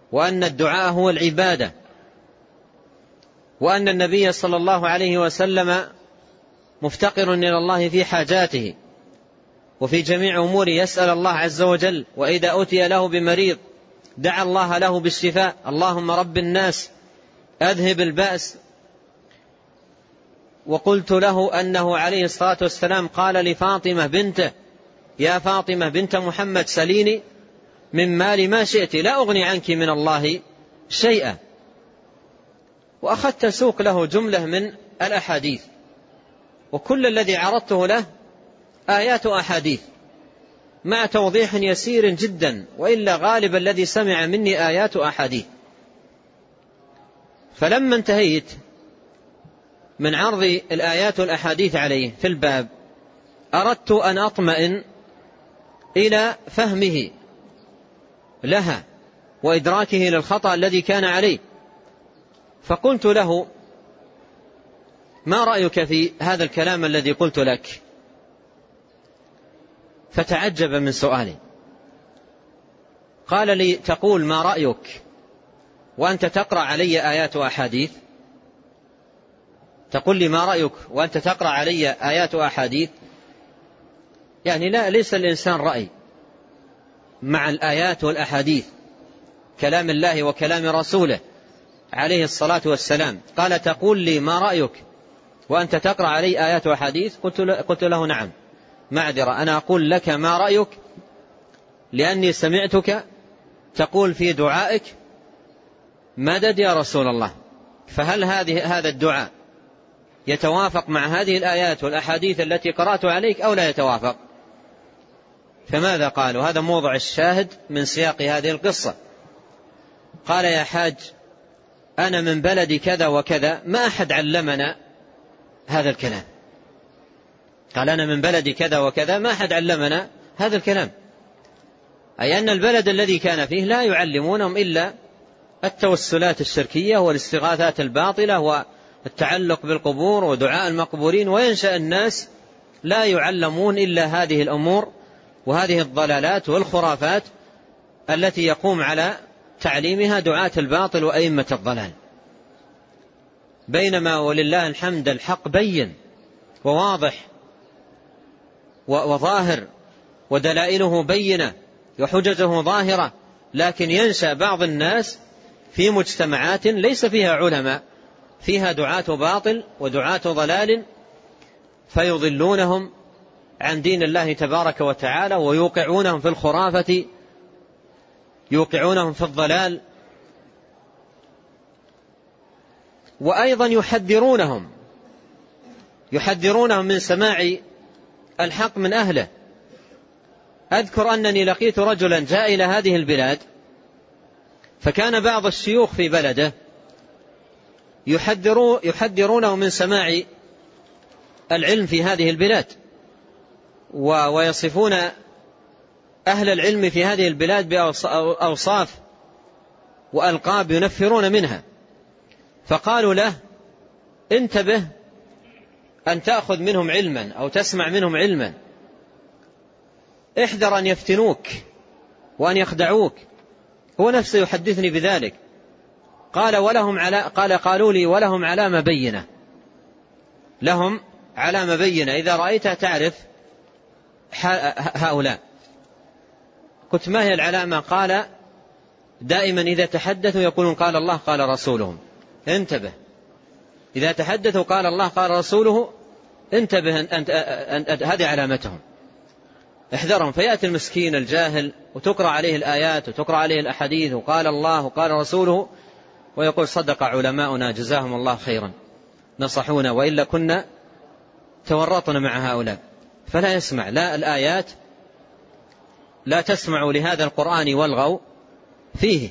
وأن الدعاء هو العبادة، وأن النبي صلى الله عليه وسلم مفتقر إلى الله في حاجاته وفي جميع أموره، يسأل الله عز وجل، وإذا أتي له بمريض دعا الله له بالشفاء: اللهم رب الناس أذهب البأس. وقلت له أنه عليه الصلاة والسلام قال لفاطمة بنته: يا فاطمة بنت محمد سليني من مال ما شئت لا أغني عنك من الله شيئا. وأخذت سوق له جملة من الأحاديث، وكل الذي عرضته له آيات أحاديث مع توضيح يسير جدا، وإلا غالب الذي سمع مني آيات أحاديث. فلما انتهيت من عرض الآيات والأحاديث عليه في الباب أردت أن أطمئن إلى فهمه لها وإدراكه للخطأ الذي كان عليه، فقلت له: ما رأيك في هذا الكلام الذي قلت لك؟ فتعجب من سؤالي، قال لي: تقول ما رأيك وأنت تقرأ علي آيات وأحاديث؟ تقول لي ما رأيك وأنت تقرأ علي آيات وأحاديث؟ يعني لا، ليس الإنسان رأي مع الآيات والأحاديث، كلام الله وكلام رسوله عليه الصلاة والسلام. قال: تقول لي ما رأيك وأنت تقرأ علي آيات وأحاديث؟ قلت له: نعم، معذرة، أنا أقول لك ما رأيك لأني سمعتك تقول في دعائك: مدد يا رسول الله. فهل هذا الدعاء يتوافق مع هذه الآيات والأحاديث التي قرأت عليك أو لا يتوافق؟ فماذا قالوا؟ هذا موضع الشاهد من سياق هذه القصة. قال: يا حاج، أنا من بلد كذا وكذا، ما أحد علمنا هذا الكلام. قال: أنا من بلد كذا وكذا، ما أحد علمنا هذا الكلام، أي أن البلد الذي كان فيه لا يعلمونهم إلا التوسلات الشركية والاستغاثات الباطلة والتعلق بالقبور ودعاء المقبورين، وينشأ الناس لا يعلمون إلا هذه الأمور وهذه الضلالات والخرافات التي يقوم على تعليمها دعاة الباطل وأئمة الضلال. بينما ولله الحمد الحق بين وواضح وظاهر ودلائله بينة وحججه ظاهرة، لكن ينشأ بعض الناس في مجتمعات ليس فيها علماء، فيها دعاة باطل ودعاة ضلال، فيضلونهم عن دين الله تبارك وتعالى، ويوقعونهم في الخرافة، يوقعونهم في الضلال، وأيضا يحذرونهم من سماع الحق من أهله. أذكر أنني لقيت رجلا جاء إلى هذه البلاد، فكان بعض الشيوخ في بلده يحذرونه من سماع العلم في هذه البلاد، ويصفون أهل العلم في هذه البلاد بأوصاف وألقاب ينفرون منها. فقالوا له: انتبه أن تأخذ منهم علما أو تسمع منهم علما، احذر أن يفتنوك وأن يخدعوك. هو نفسه يحدثني بذلك. قالوا لي: ولهم علامة بينة، لهم علامة بينة إذا رأيتها تعرف هؤلاء. قلت: ما هي العلامة؟ قال: دائما إذا تحدثوا يقولون قال الله قال رسوله. انتبه، إذا تحدثوا قال الله قال رسوله انتبه، هذه علامتهم، احذرهم. فيأتي المسكين الجاهل وتقرأ عليه الآيات وتقرأ عليه الأحاديث وقال الله وقال رسوله، ويقول: صدق علماؤنا جزاهم الله خيرا، نصحونا، وإلا كنا تورطنا مع هؤلاء. فلا يسمع لا الآيات، لا تسمعوا لهذا القرآن والغوا فيه.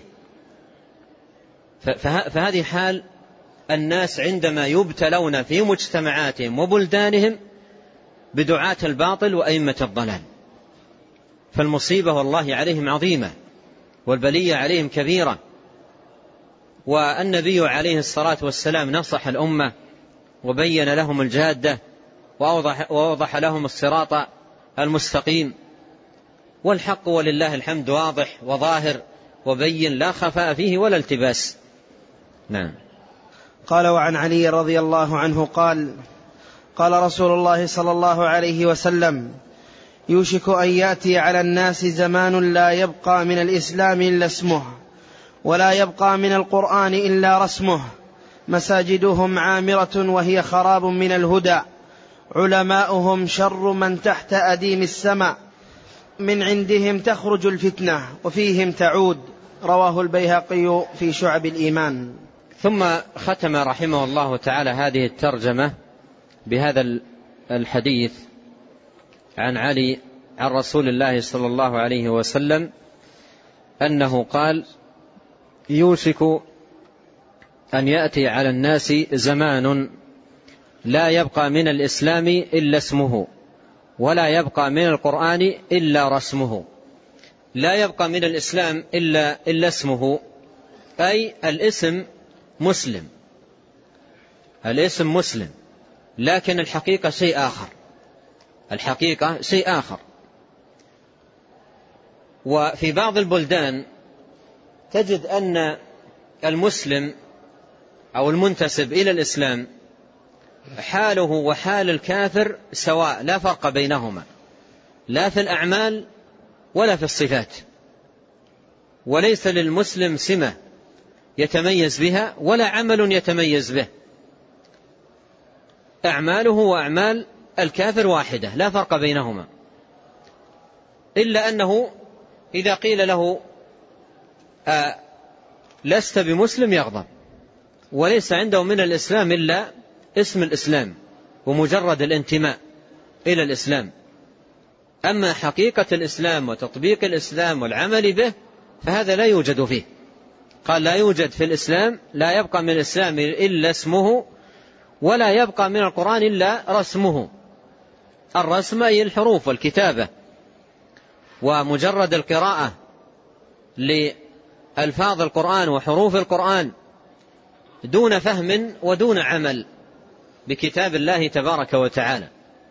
فهذه حال الناس عندما يبتلون في مجتمعاتهم وبلدانهم بدعاة الباطل وأئمة الضلال، فالمصيبة والله عليهم عظيمة والبلية عليهم كبيرة. والنبي عليه الصلاة والسلام نصح الأمة وبين لهم الجادة ووضح لهم الصراط المستقيم، والحق ولله الحمد واضح وظاهر وبين لا خفاء فيه ولا التباس. نعم. قال: وعن علي رضي الله عنه قال: قال رسول الله صلى الله عليه وسلم: يوشك أن يأتي على الناس زمان لا يبقى من الإسلام إلا اسمه، ولا يبقى من القرآن إلا رسمه، مساجدهم عامرة وهي خراب من الهدى، علماؤهم شر من تحت أديم السماء، من عندهم تخرج الفتنة وفيهم تعود. رواه البيهقي في شعب الإيمان. ثم ختم رحمه الله تعالى هذه الترجمة بهذا الحديث عن علي عن رسول الله صلى الله عليه وسلم أنه قال: يوشك أن يأتي على الناس زمان لا يبقى من الإسلام إلا اسمه، ولا يبقى من القرآن إلا رسمه. لا يبقى من الإسلام إلا اسمه، أي الاسم مسلم، الاسم مسلم، لكن الحقيقة شيء آخر، الحقيقة شيء آخر. وفي بعض البلدان تجد أن المسلم أو المنتسب إلى الإسلام حاله وحال الكافر سواء، لا فرق بينهما، لا في الأعمال ولا في الصفات، وليس للمسلم سمة يتميز بها ولا عمل يتميز به، أعماله وأعمال الكافر واحدة لا فرق بينهما، إلا أنه إذا قيل له لست بمسلم يغضب، وليس عنده من الإسلام إلا اسم الإسلام ومجرد الانتماء إلى الإسلام. أما حقيقة الإسلام وتطبيق الإسلام والعمل به فهذا لا يوجد فيه. قال: لا يوجد في الإسلام، لا يبقى من الإسلام إلا اسمه، ولا يبقى من القرآن إلا رسمه. الرسم أي الحروف والكتابة، ومجرد القراءة لألفاظ القرآن وحروف القرآن دون فهم ودون عمل بكتاب الله تبارك وتعالى.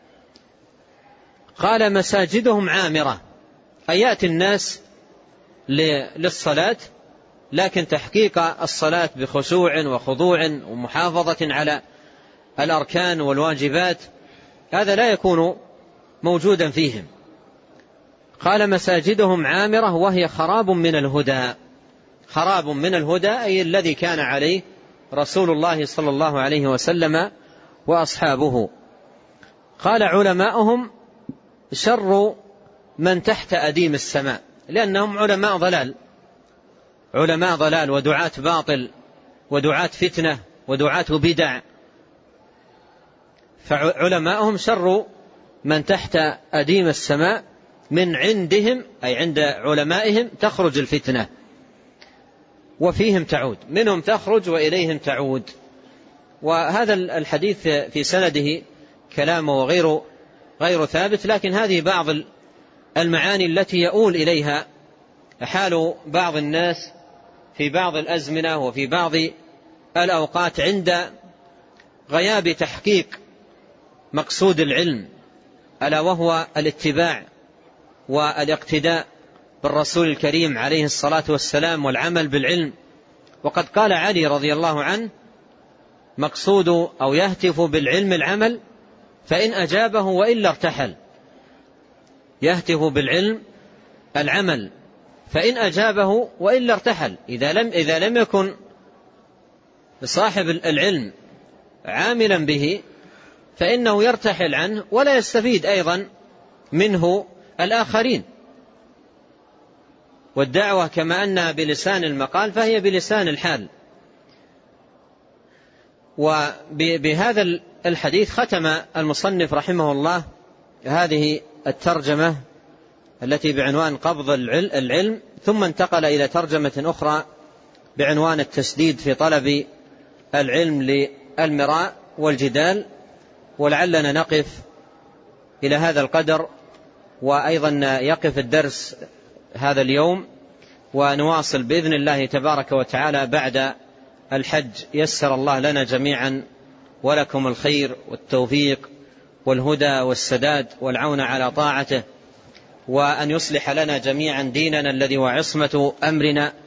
قال: مساجدهم عامرة، أي يأتي الناس للصلاة، لكن تحقيق الصلاة بخشوع وخضوع ومحافظة على الأركان والواجبات هذا لا يكون موجودا فيهم. قال: مساجدهم عامرة وهي خراب من الهدى. خراب من الهدى أي الذي كان عليه رسول الله صلى الله عليه وسلم وأصحابه. قال: علماؤهم شر من تحت أديم السماء، لأنهم علماء ضلال، علماء ضلال ودعاة باطل ودعاة فتنة ودعاة بدع، فعلماؤهم شر من تحت أديم السماء، من عندهم أي عند علمائهم تخرج الفتنة وفيهم تعود، منهم تخرج وإليهم تعود. وهذا الحديث في سنده كلامه غير ثابت، لكن هذه بعض المعاني التي يؤول إليها حال بعض الناس في بعض الأزمنة وفي بعض الأوقات عند غياب تحقيق مقصود العلم، ألا وهو الاتباع والاقتداء بالرسول الكريم عليه الصلاة والسلام والعمل بالعلم. وقد قال علي رضي الله عنه: مقصود أو يهتف بالعلم العمل، فإن أجابه وإلا ارتحل. يهتف بالعلم العمل، فإن أجابه وإلا ارتحل. إذا لم يكن صاحب العلم عاملا به فإنه يرتحل عنه ولا يستفيد أيضا منه الآخرين. والدعوة كما أنها بلسان المقال فهي بلسان الحال. وبهذا الحديث ختم المصنف رحمه الله هذه الترجمة التي بعنوان قبض العلم، ثم انتقل إلى ترجمة أخرى بعنوان التسديد في طلب العلم للمراء والجدال. ولعلنا نقف إلى هذا القدر، وأيضا يقف الدرس هذا اليوم، ونواصل بإذن الله تبارك وتعالى بعد الحج. يسر الله لنا جميعا ولكم الخير والتوفيق والهدى والسداد والعون على طاعته، وأن يصلح لنا جميعا ديننا الذي هو عصمة أمرنا،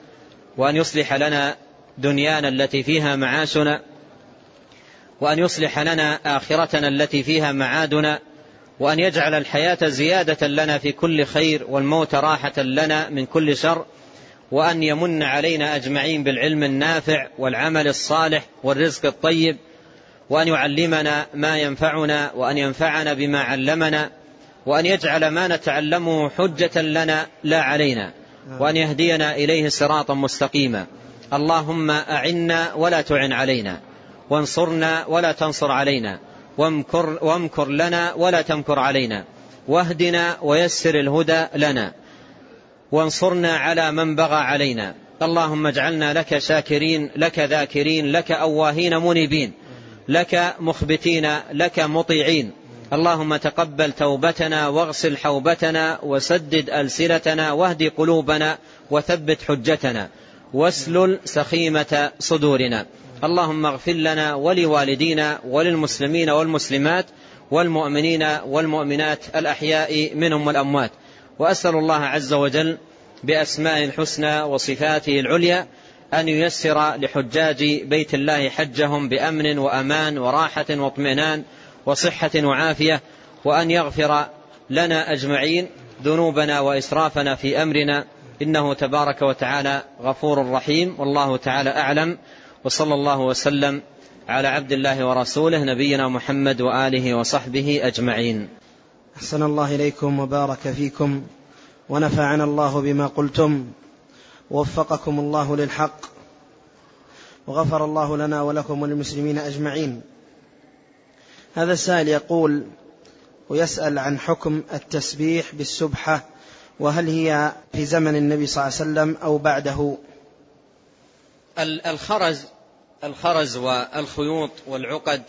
وأن يصلح لنا دنيانا التي فيها معاشنا، وأن يصلح لنا آخرتنا التي فيها معادنا، وأن يجعل الحياة زيادة لنا في كل خير والموت راحة لنا من كل شر، وأن يمن علينا أجمعين بالعلم النافع والعمل الصالح والرزق الطيب، وأن يعلمنا ما ينفعنا، وأن ينفعنا بما علمنا، وأن يجعل ما نتعلمه حجة لنا لا علينا، وأن يهدينا إليه صراطا مستقيما. اللهم أعنا ولا تعن علينا، وانصرنا ولا تنصر علينا، وامكر لنا ولا تمكر علينا، واهدنا ويسر الهدى لنا، وانصرنا على من بغى علينا. اللهم اجعلنا لك شاكرين، لك ذاكرين، لك أواهين منيبين، لك مخبتين، لك مطيعين. اللهم تقبل توبتنا، واغسل حوبتنا، وسدد ألسنتنا، واهد قلوبنا، وثبت حجتنا، واسلل سخيمة صدورنا. اللهم اغفر لنا ولوالدينا وللمسلمين والمسلمات والمؤمنين والمؤمنات الأحياء منهم والأموات. وأسأل الله عز وجل بأسماء الحسنى وصفاته العليا أن ييسر لحجاج بيت الله حجهم بأمن وأمان وراحة واطمئنان وصحة وعافية، وأن يغفر لنا أجمعين ذنوبنا وإسرافنا في أمرنا، إنه تبارك وتعالى غفور رحيم. والله تعالى أعلم، وصلى الله وسلم على عبد الله ورسوله نبينا محمد وآله وصحبه أجمعين. أحسن الله إليكم وبارك فيكم، ونفعنا الله بما قلتم، ووفقكم الله للحق، وغفر الله لنا ولكم وللمسلمين أجمعين. هذا السائل يقول ويسأل عن حكم التسبيح بالسبحة، وهل هي في زمن النبي صلى الله عليه وسلم أو بعده؟ الخرز والخيوط والعقد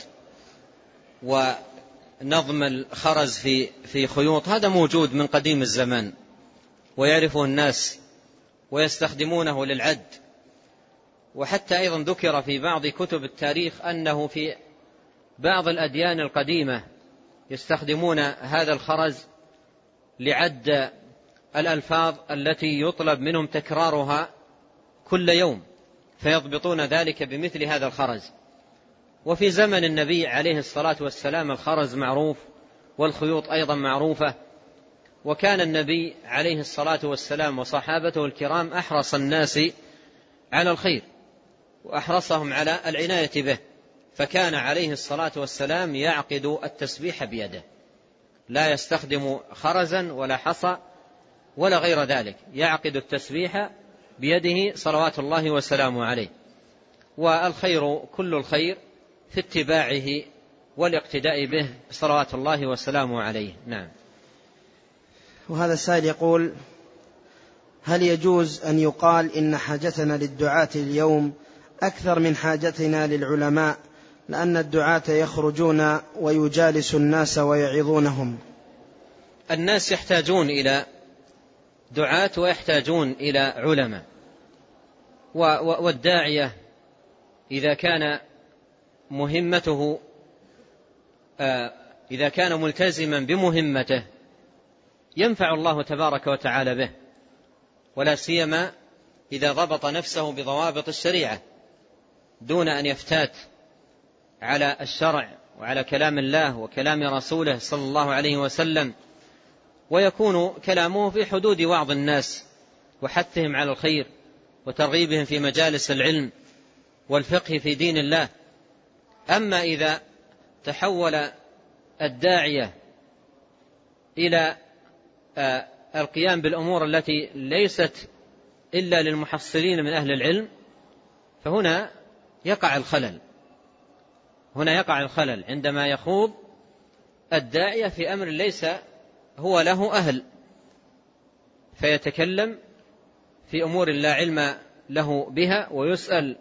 ونظم الخرز في خيوط هذا موجود من قديم الزمان، ويعرفه الناس ويستخدمونه للعد. وحتى أيضا ذكر في بعض كتب التاريخ أنه في بعض الأديان القديمة يستخدمون هذا الخرز لعد الألفاظ التي يطلب منهم تكرارها كل يوم، فيضبطون ذلك بمثل هذا الخرز. وفي زمن النبي عليه الصلاة والسلام الخرز معروف، والخيوط أيضا معروفة، وكان النبي عليه الصلاة والسلام وصحابته الكرام أحرص الناس على الخير وأحرصهم على العناية به، فكان عليه الصلاة والسلام يعقد التسبيح بيده، لا يستخدم خرزا ولا حصى ولا غير ذلك، يعقد التسبيح بيده صلوات الله وسلامه عليه. والخير كل الخير في اتباعه والاقتداء به صلوات الله وسلامه عليه. نعم. وهذا السائل يقول: هل يجوز أن يقال إن حاجتنا للدعاة اليوم أكثر من حاجتنا للعلماء، لأن الدعاة يخرجون ويجالس الناس ويعظونهم؟ الناس يحتاجون إلى دعاة ويحتاجون إلى علماء، والداعية إذا كان مهمته إذا كان ملتزما بمهمته ينفع الله تبارك وتعالى به، ولا سيما إذا ضبط نفسه بضوابط الشريعة دون أن يفتات على الشرع وعلى كلام الله وكلام رسوله صلى الله عليه وسلم، ويكون كلامه في حدود وعظ الناس وحثهم على الخير وترغيبهم في مجالس العلم والفقه في دين الله. أما إذا تحول الداعية إلى القيام بالأمور التي ليست إلا للمحصلين من أهل العلم، فهنا يقع الخلل عندما يخوض الداعية في أمر ليس هو له أهل، فيتكلم في أمور لا علم له بها، ويسأل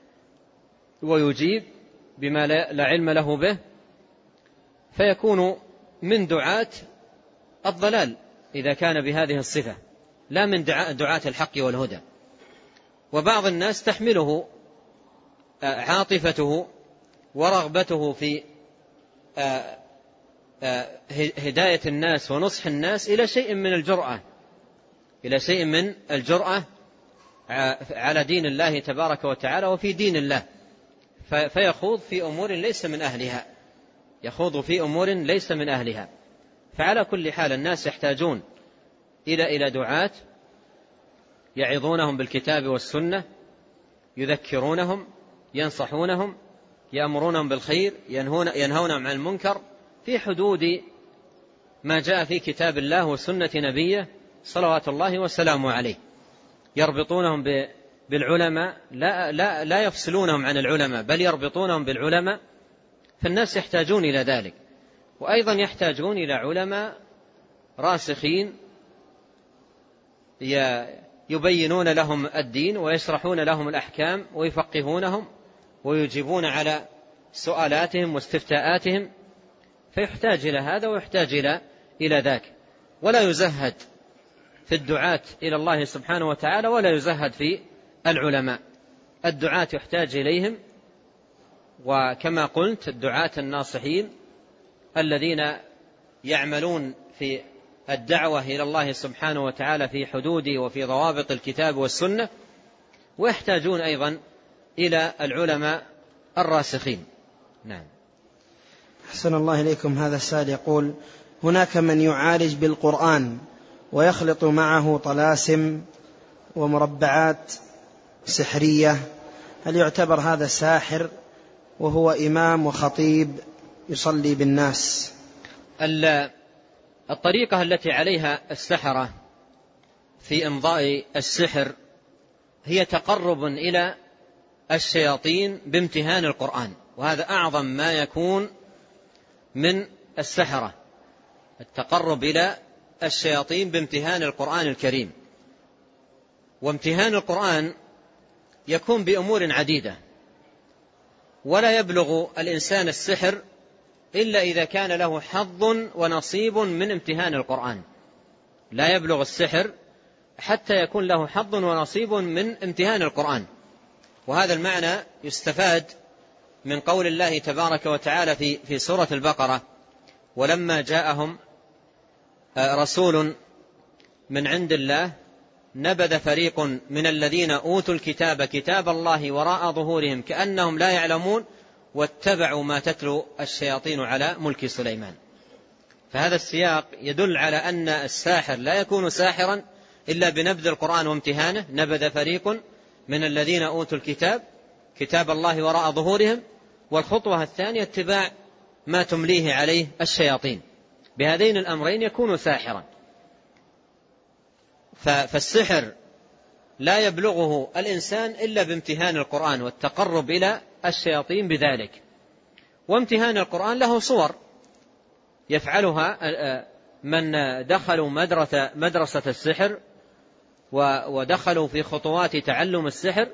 ويجيب بما لا علم له به، فيكون من دعاة الضلال إذا كان بهذه الصفة، لا من دعاة الحق والهدى. وبعض الناس تحمله عاطفته ورغبته في هداية الناس ونصح الناس إلى شيء من الجرأة على دين الله تبارك وتعالى وفي دين الله، فيخوض في أمور ليس من أهلها، يخوض في أمور ليس من أهلها. فعلى كل حال الناس يحتاجون إلى دعاة يعظونهم بالكتاب والسنة، يذكرونهم، ينصحونهم، يأمرونهم بالخير، ينهونهم عن المنكر في حدود ما جاء في كتاب الله وسنة نبيه صلوات الله وسلامه عليه. يربطونهم بالعلماء، لا يفصلونهم عن العلماء، بل يربطونهم بالعلماء. فالناس يحتاجون إلى ذلك، وأيضا يحتاجون إلى علماء راسخين يبينون لهم الدين ويشرحون لهم الأحكام ويفقهونهم ويجيبون على سؤالاتهم واستفتاءاتهم. فيحتاج إلى هذا ويحتاج إلى ذاك، ولا يزهد في الدعاة إلى الله سبحانه وتعالى، ولا يزهد في العلماء. الدعاة يحتاج إليهم، وكما قلت الدعاة الناصحين الذين يعملون في الدعوة إلى الله سبحانه وتعالى في حدود وفي ضوابط الكتاب والسنة، ويحتاجون أيضا إلى العلماء الراسخين. نعم. أحسن الله إليكم. هذا السائل يقول: هناك من يعالج بالقرآن ويخلط معه طلاسم ومربعات سحرية، هل يعتبر هذا ساحر وهو إمام وخطيب يصلي بالناس؟ الطريقة التي عليها السحرة في إمضاء السحر هي تقرب إلى الشياطين بامتهان القرآن، وهذا أعظم ما يكون من السحرة، التقرب إلى الشياطين بامتهان القرآن الكريم. وامتهان القرآن يكون بأمور عديدة، ولا يبلغ الإنسان السحر إلا إذا كان له حظ ونصيب من امتهان القرآن. لا يبلغ السحر حتى يكون له حظ ونصيب من امتهان القرآن. وهذا المعنى يستفاد من قول الله تبارك وتعالى في سورة البقرة: ولما جاءهم رسول من عند الله نبذ فريق من الذين أوتوا الكتاب كتاب الله وراء ظهورهم كأنهم لا يعلمون واتبعوا ما تتلو الشياطين على ملك سليمان. فهذا السياق يدل على أن الساحر لا يكون ساحرا إلا بنبذ القرآن وامتهانه. نبذ فريق من الذين أوتوا الكتاب كتاب الله وراء ظهورهم، والخطوة الثانية اتباع ما تمليه عليه الشياطين. بهذين الأمرين يكون ساحرا. فالسحر لا يبلغه الإنسان إلا بامتهان القرآن والتقرب إلى الشياطين بذلك. وامتهان القرآن له صور يفعلها من دخلوا مدرسة السحر ودخلوا في خطوات تعلم السحر.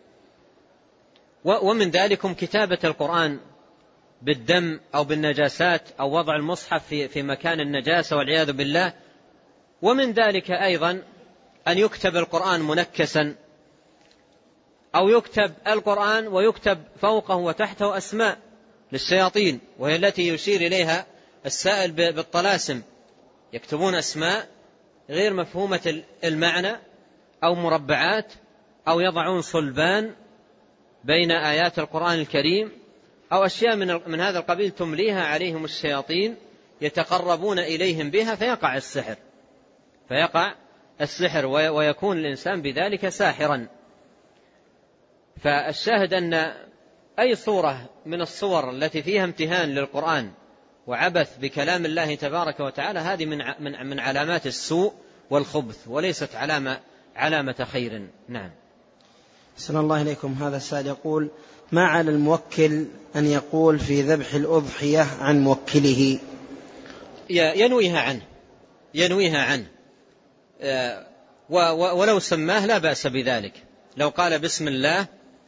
ومن ذلكم كتابة القرآن بالدم أو بالنجاسات أو وضع المصحف في مكان النجاسة والعياذ بالله. ومن ذلك أيضا أن يكتب القرآن منكسا، أو يكتب القرآن ويكتب فوقه وتحته أسماء للشياطين، وهي التي يشير إليها السائل بالطلاسم. يكتبون أسماء غير مفهومة المعنى أو مربعات، أو يضعون صلبان بين آيات القرآن الكريم، أو أشياء من هذا القبيل تمليها عليهم الشياطين يتقربون إليهم بها، فيقع السحر ويكون الإنسان بذلك ساحرا. فالشاهد أن أي صورة من الصور التي فيها امتهان للقرآن وعبث بكلام الله تبارك وتعالى هذه من علامات السوء والخبث، وليست علامة خير. نعم. أحسن الله إليكم. هذا السائل يقول: ما على الموكل أن يقول في ذبح الأضحية عن موكله؟ ينويها عنه ولو سماه لا بأس بذلك. لو قال بسم الله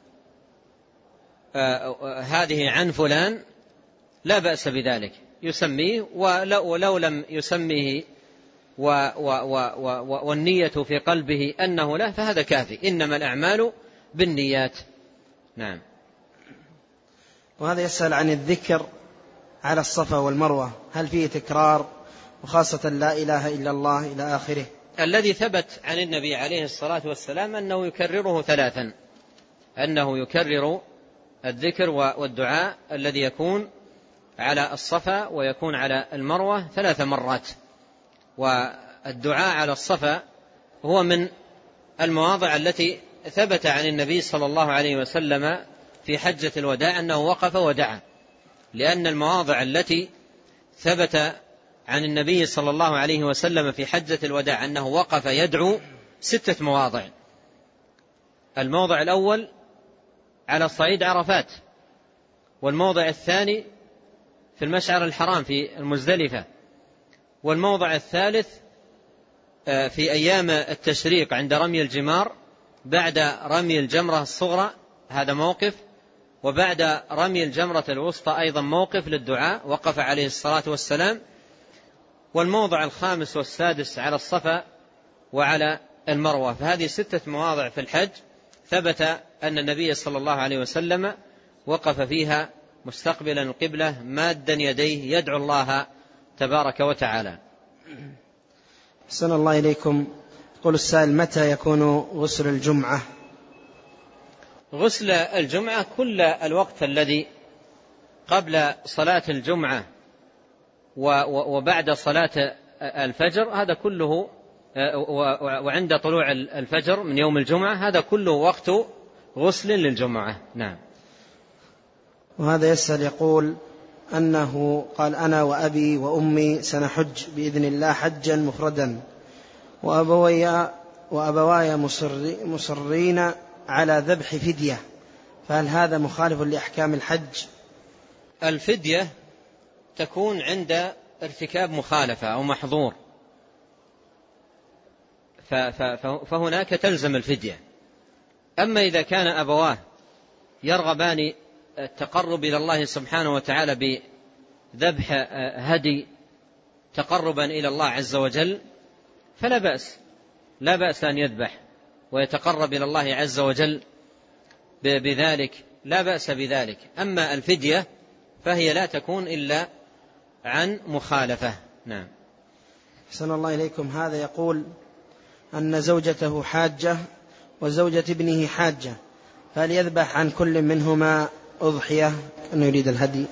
هذه عن فلان لا بأس بذلك، يسميه. ولو لم يسميه والنية في قلبه أنه لا، فهذا كافي. إنما الأعمال بالنيات. نعم. وهذا يسأل عن الذكر على الصفا والمروة، هل فيه تكرار، وخاصة لا إله إلا الله إلى آخره؟ الذي ثبت عن النبي عليه الصلاة والسلام أنه يكرره 3، أنه يكرر الذكر والدعاء الذي يكون على الصفا ويكون على المروة 3 مرات. والدعاء على الصفا هو من المواضع التي ثبت عن النبي صلى الله عليه وسلم في حجة الوداع أنه وقف ودعا، لأن المواضع التي ثبت عن النبي صلى الله عليه وسلم في حجة الوداع أنه وقف يدعو 6 مواضع. الموضع الأول على صعيد عرفات، والموضع الثاني في المشعر الحرام في المزدلفة، والموضع الثالث في أيام التشريق عند رمي الجمار بعد رمي الجمرة الصغرى، هذا موقف، وبعد رمي الجمرة الوسطى أيضا موقف للدعاء وقف عليه الصلاة والسلام. والموضع الخامس والسادس على الصفا وعلى المروة. فهذه 6 مواضع في الحج ثبت أن النبي صلى الله عليه وسلم وقف فيها مستقبلا القبلة مادا يديه يدعو الله تبارك وتعالى. أحسن الله إليكم. يقول السائل: متى يكون غسل الجمعة؟ غسل الجمعة كل الوقت الذي قبل صلاة الجمعة وبعد صلاة الفجر، هذا كله، وعند طلوع الفجر من يوم الجمعة، هذا كله وقت غسل للجمعة. نعم. وهذا يسأل يقول أنه قال: أنا وأبي وأمي سنحج بإذن الله حجا مفردا، وأبواي مصرين على ذبح فدية، فهل هذا مخالف لأحكام الحج؟ الفدية تكون عند ارتكاب مخالفة أو محظور، فهناك تلزم الفدية. أما إذا كان أبواه يرغبان التقرب إلى الله سبحانه وتعالى بذبح هدي تقربا إلى الله عز وجل فلا بأس، لا بأس أن يذبح ويتقرب إلى الله عز وجل بذلك، لا بأس بذلك. أما الفدية فهي لا تكون إلا عن مخالفة. نعم. أحسن الله إليكم. هذا يقول أن زوجته حاجة وزوجة ابنه حاجة، فهل يذبح عن كل منهما أضحية؟ أنه يريد الهدي.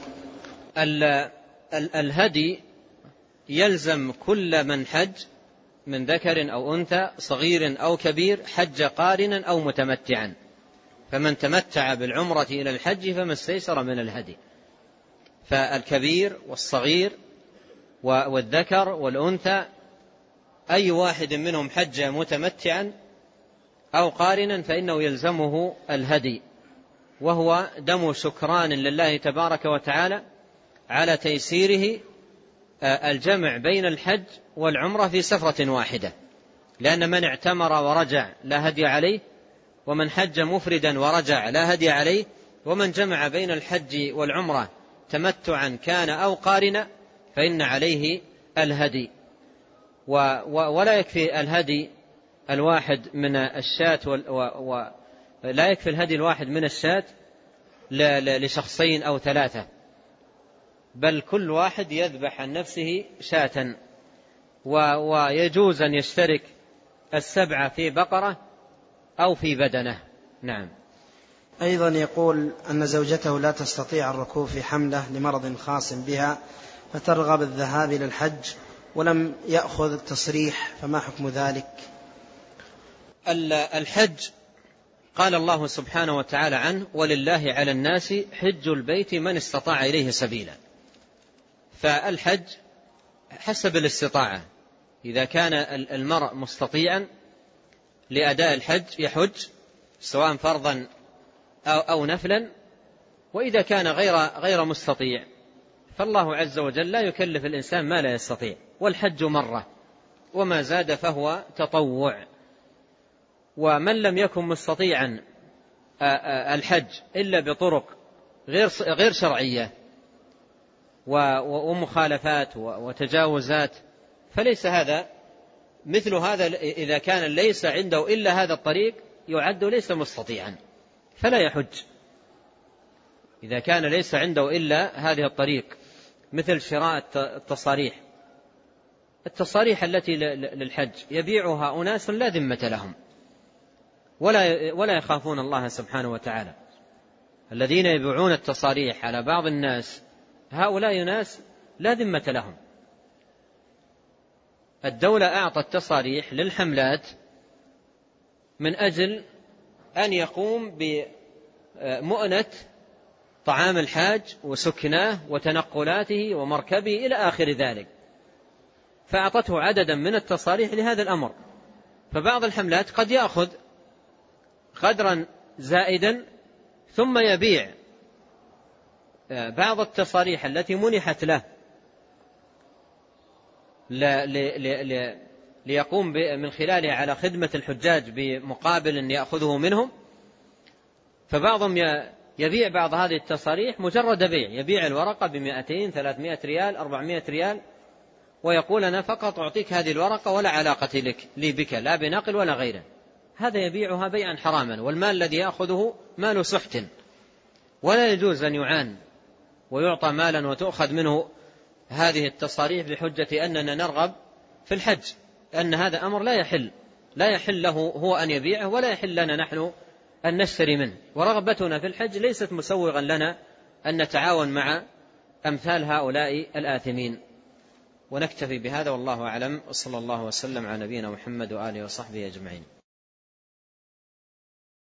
الهدي يلزم كل من حج من ذكر أو أنثى صغير أو كبير، حج قارنا أو متمتعا، فمن تمتع بالعمرة إلى الحج فما استيسر من الهدي. فالكبير والصغير والذكر والأنثى أي واحد منهم حج متمتعا أو قارنا فإنه يلزمه الهدي، وهو دم شكران لله تبارك وتعالى على تيسيره الجمع بين الحج والعمرة في سفرة واحدة، لأن من اعتمر ورجع لا هدي عليه، ومن حج مفردا ورجع لا هدي عليه، ومن جمع بين الحج والعمرة تمتعا كان أو قارنا فإن عليه الهدي. ولا يكفي الهدي الواحد من الشاة، لا يكفي الهدي الواحد من الشاة لشخصين أو 3، بل كل واحد يذبح عن نفسه شاة. ويجوز أن يشترك 7 في بقرة أو في بدنه. نعم. أيضا يقول أن زوجته لا تستطيع الركوب في حمله لمرض خاص بها، فترغب الذهاب إلى الحج ولم يأخذ التصريح، فما حكم ذلك؟ الحج قال الله سبحانه وتعالى عنه: ولله على الناس حج البيت من استطاع إليه سبيلا. فالحج حسب الاستطاعة، إذا كان المرء مستطيعا لأداء الحج يحج سواء فرضا أو نفلا، وإذا كان غير مستطيع فالله عز وجل لا يكلف الإنسان ما لا يستطيع، والحج مرة وما زاد فهو تطوع. ومن لم يكن مستطيعا الحج إلا بطرق غير شرعية ومخالفات وتجاوزات فليس هذا مثل هذا، إذا كان ليس عنده إلا هذا الطريق يعد ليس مستطيعا فلا يحج. إذا كان ليس عنده إلا هذه الطريق مثل شراء التصاريح التصاريح التي للحج يبيعها أناس لا ذمة لهم ولا يخافون الله سبحانه وتعالى. الذين يبيعون التصاريح على بعض الناس هؤلاء ناس لا ذمة لهم. الدولة أعطت تصاريح للحملات من أجل أن يقوم بمؤنة طعام الحاج وسكناه وتنقلاته ومركبه إلى آخر ذلك، فأعطته عددا من التصاريح لهذا الأمر. فبعض الحملات قد يأخذ قدرا زائدا ثم يبيع بعض التصاريح التي منحت له ليقوم من خلالها على خدمة الحجاج بمقابل يأخذه منهم. فبعضهم يبيع بعض هذه التصاريح مجرد بيع، يبيع الورقة 200 300 ريال 400 ريال ويقول أنا فقط أعطيك هذه الورقة ولا علاقة لي بك لا بنقل ولا غيره. هذا يبيعها بيعا حراما، والمال الذي يأخذه مال سحت، ولا يجوز أن يعان ويعطى مالا وتؤخذ منه هذه التصاريح بحجة أننا نرغب في الحج، أن هذا أمر لا يحل له هو أن يبيعه ولا يحل لنا نحن أن نشتري منه. ورغبتنا في الحج ليست مسوغا لنا أن نتعاون مع أمثال هؤلاء الآثمين. ونكتفي بهذا والله أعلم، وصلى الله وسلم على نبينا محمد وآله وصحبه أجمعين.